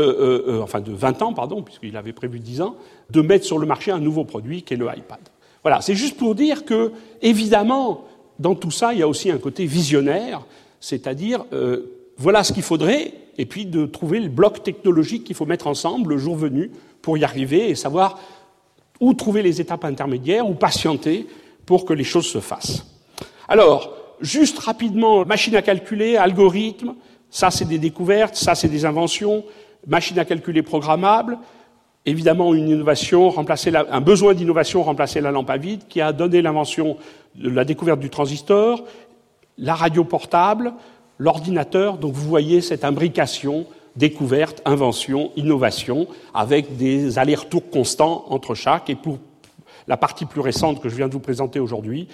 enfin de 20 ans, pardon, puisqu'il avait prévu 10 ans, de mettre sur le marché un nouveau produit qui est le iPad. Voilà, c'est juste pour dire que, évidemment, dans tout ça, il y a aussi un côté visionnaire, c'est-à-dire, voilà ce qu'il faudrait, et puis de trouver le bloc technologique qu'il faut mettre ensemble le jour venu pour y arriver et savoir où trouver les étapes intermédiaires, ou patienter pour que les choses se fassent. Alors, juste rapidement, machine à calculer, algorithme, ça c'est des découvertes, ça c'est des inventions, machine à calculer programmable, évidemment une innovation, un besoin d'innovation remplacer la lampe à vide, qui a donné l'invention de la découverte du transistor, la radio portable, l'ordinateur. Donc vous voyez cette imbrication, découverte, invention, innovation, avec des allers-retours constants entre chaque. Et pour la partie plus récente que je viens de vous présenter aujourd'hui,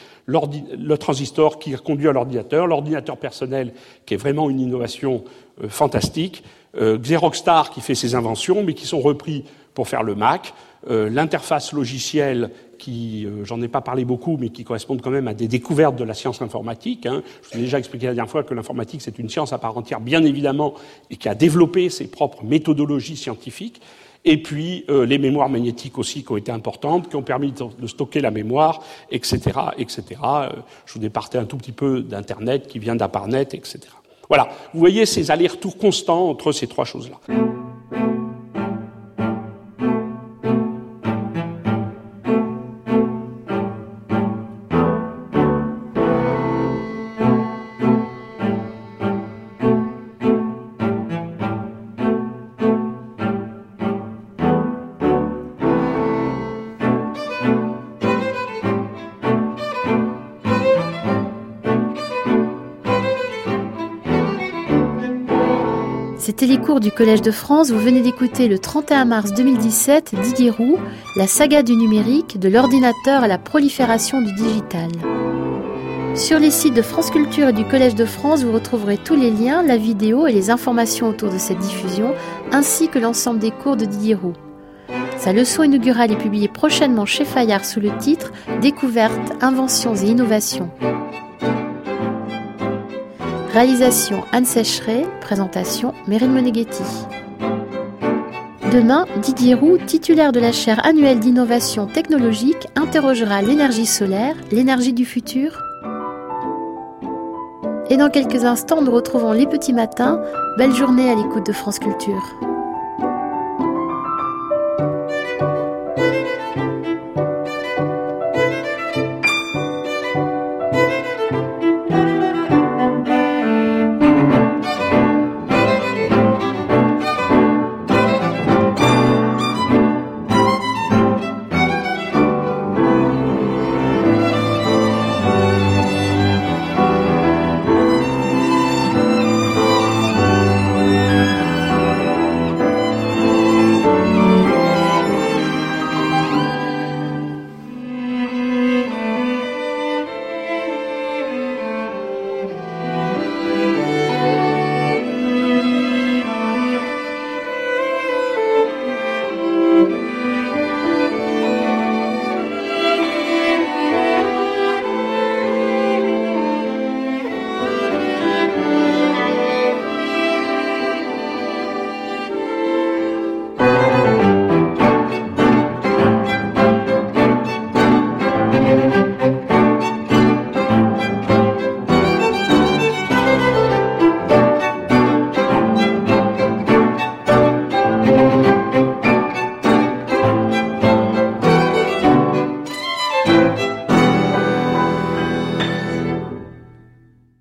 le transistor qui conduit à l'ordinateur personnel qui est vraiment une innovation fantastique, Xeroxstar qui fait ses inventions mais qui sont repris pour faire le Mac, l'interface logicielle qui, j'en ai pas parlé beaucoup, mais qui correspondent quand même à des découvertes de la science informatique. Je vous ai déjà expliqué la dernière fois que l'informatique, c'est une science à part entière, bien évidemment, et qui a développé ses propres méthodologies scientifiques. Et puis, les mémoires magnétiques aussi, qui ont été importantes, qui ont permis de stocker la mémoire, etc., etc. Je vous départais un tout petit peu d'Internet, qui vient d'Aparnet, etc. Voilà. Vous voyez ces allers-retours constants entre ces trois choses-là. C'était les cours du Collège de France. Vous venez d'écouter le 31 mars 2017 Didier Roux, la saga du numérique, de l'ordinateur à la prolifération du digital. Sur les sites de France Culture et du Collège de France, vous retrouverez tous les liens, la vidéo et les informations autour de cette diffusion, ainsi que l'ensemble des cours de Didier Roux. Sa leçon inaugurale est publiée prochainement chez Fayard sous le titre « Découvertes, inventions et innovations ». Réalisation Anne Sécheret, présentation Meryl Moneghetti. Demain, Didier Roux, titulaire de la chaire annuelle d'innovation technologique, interrogera l'énergie solaire, l'énergie du futur. Et dans quelques instants, nous retrouvons les petits matins. Belle journée à l'écoute de France Culture.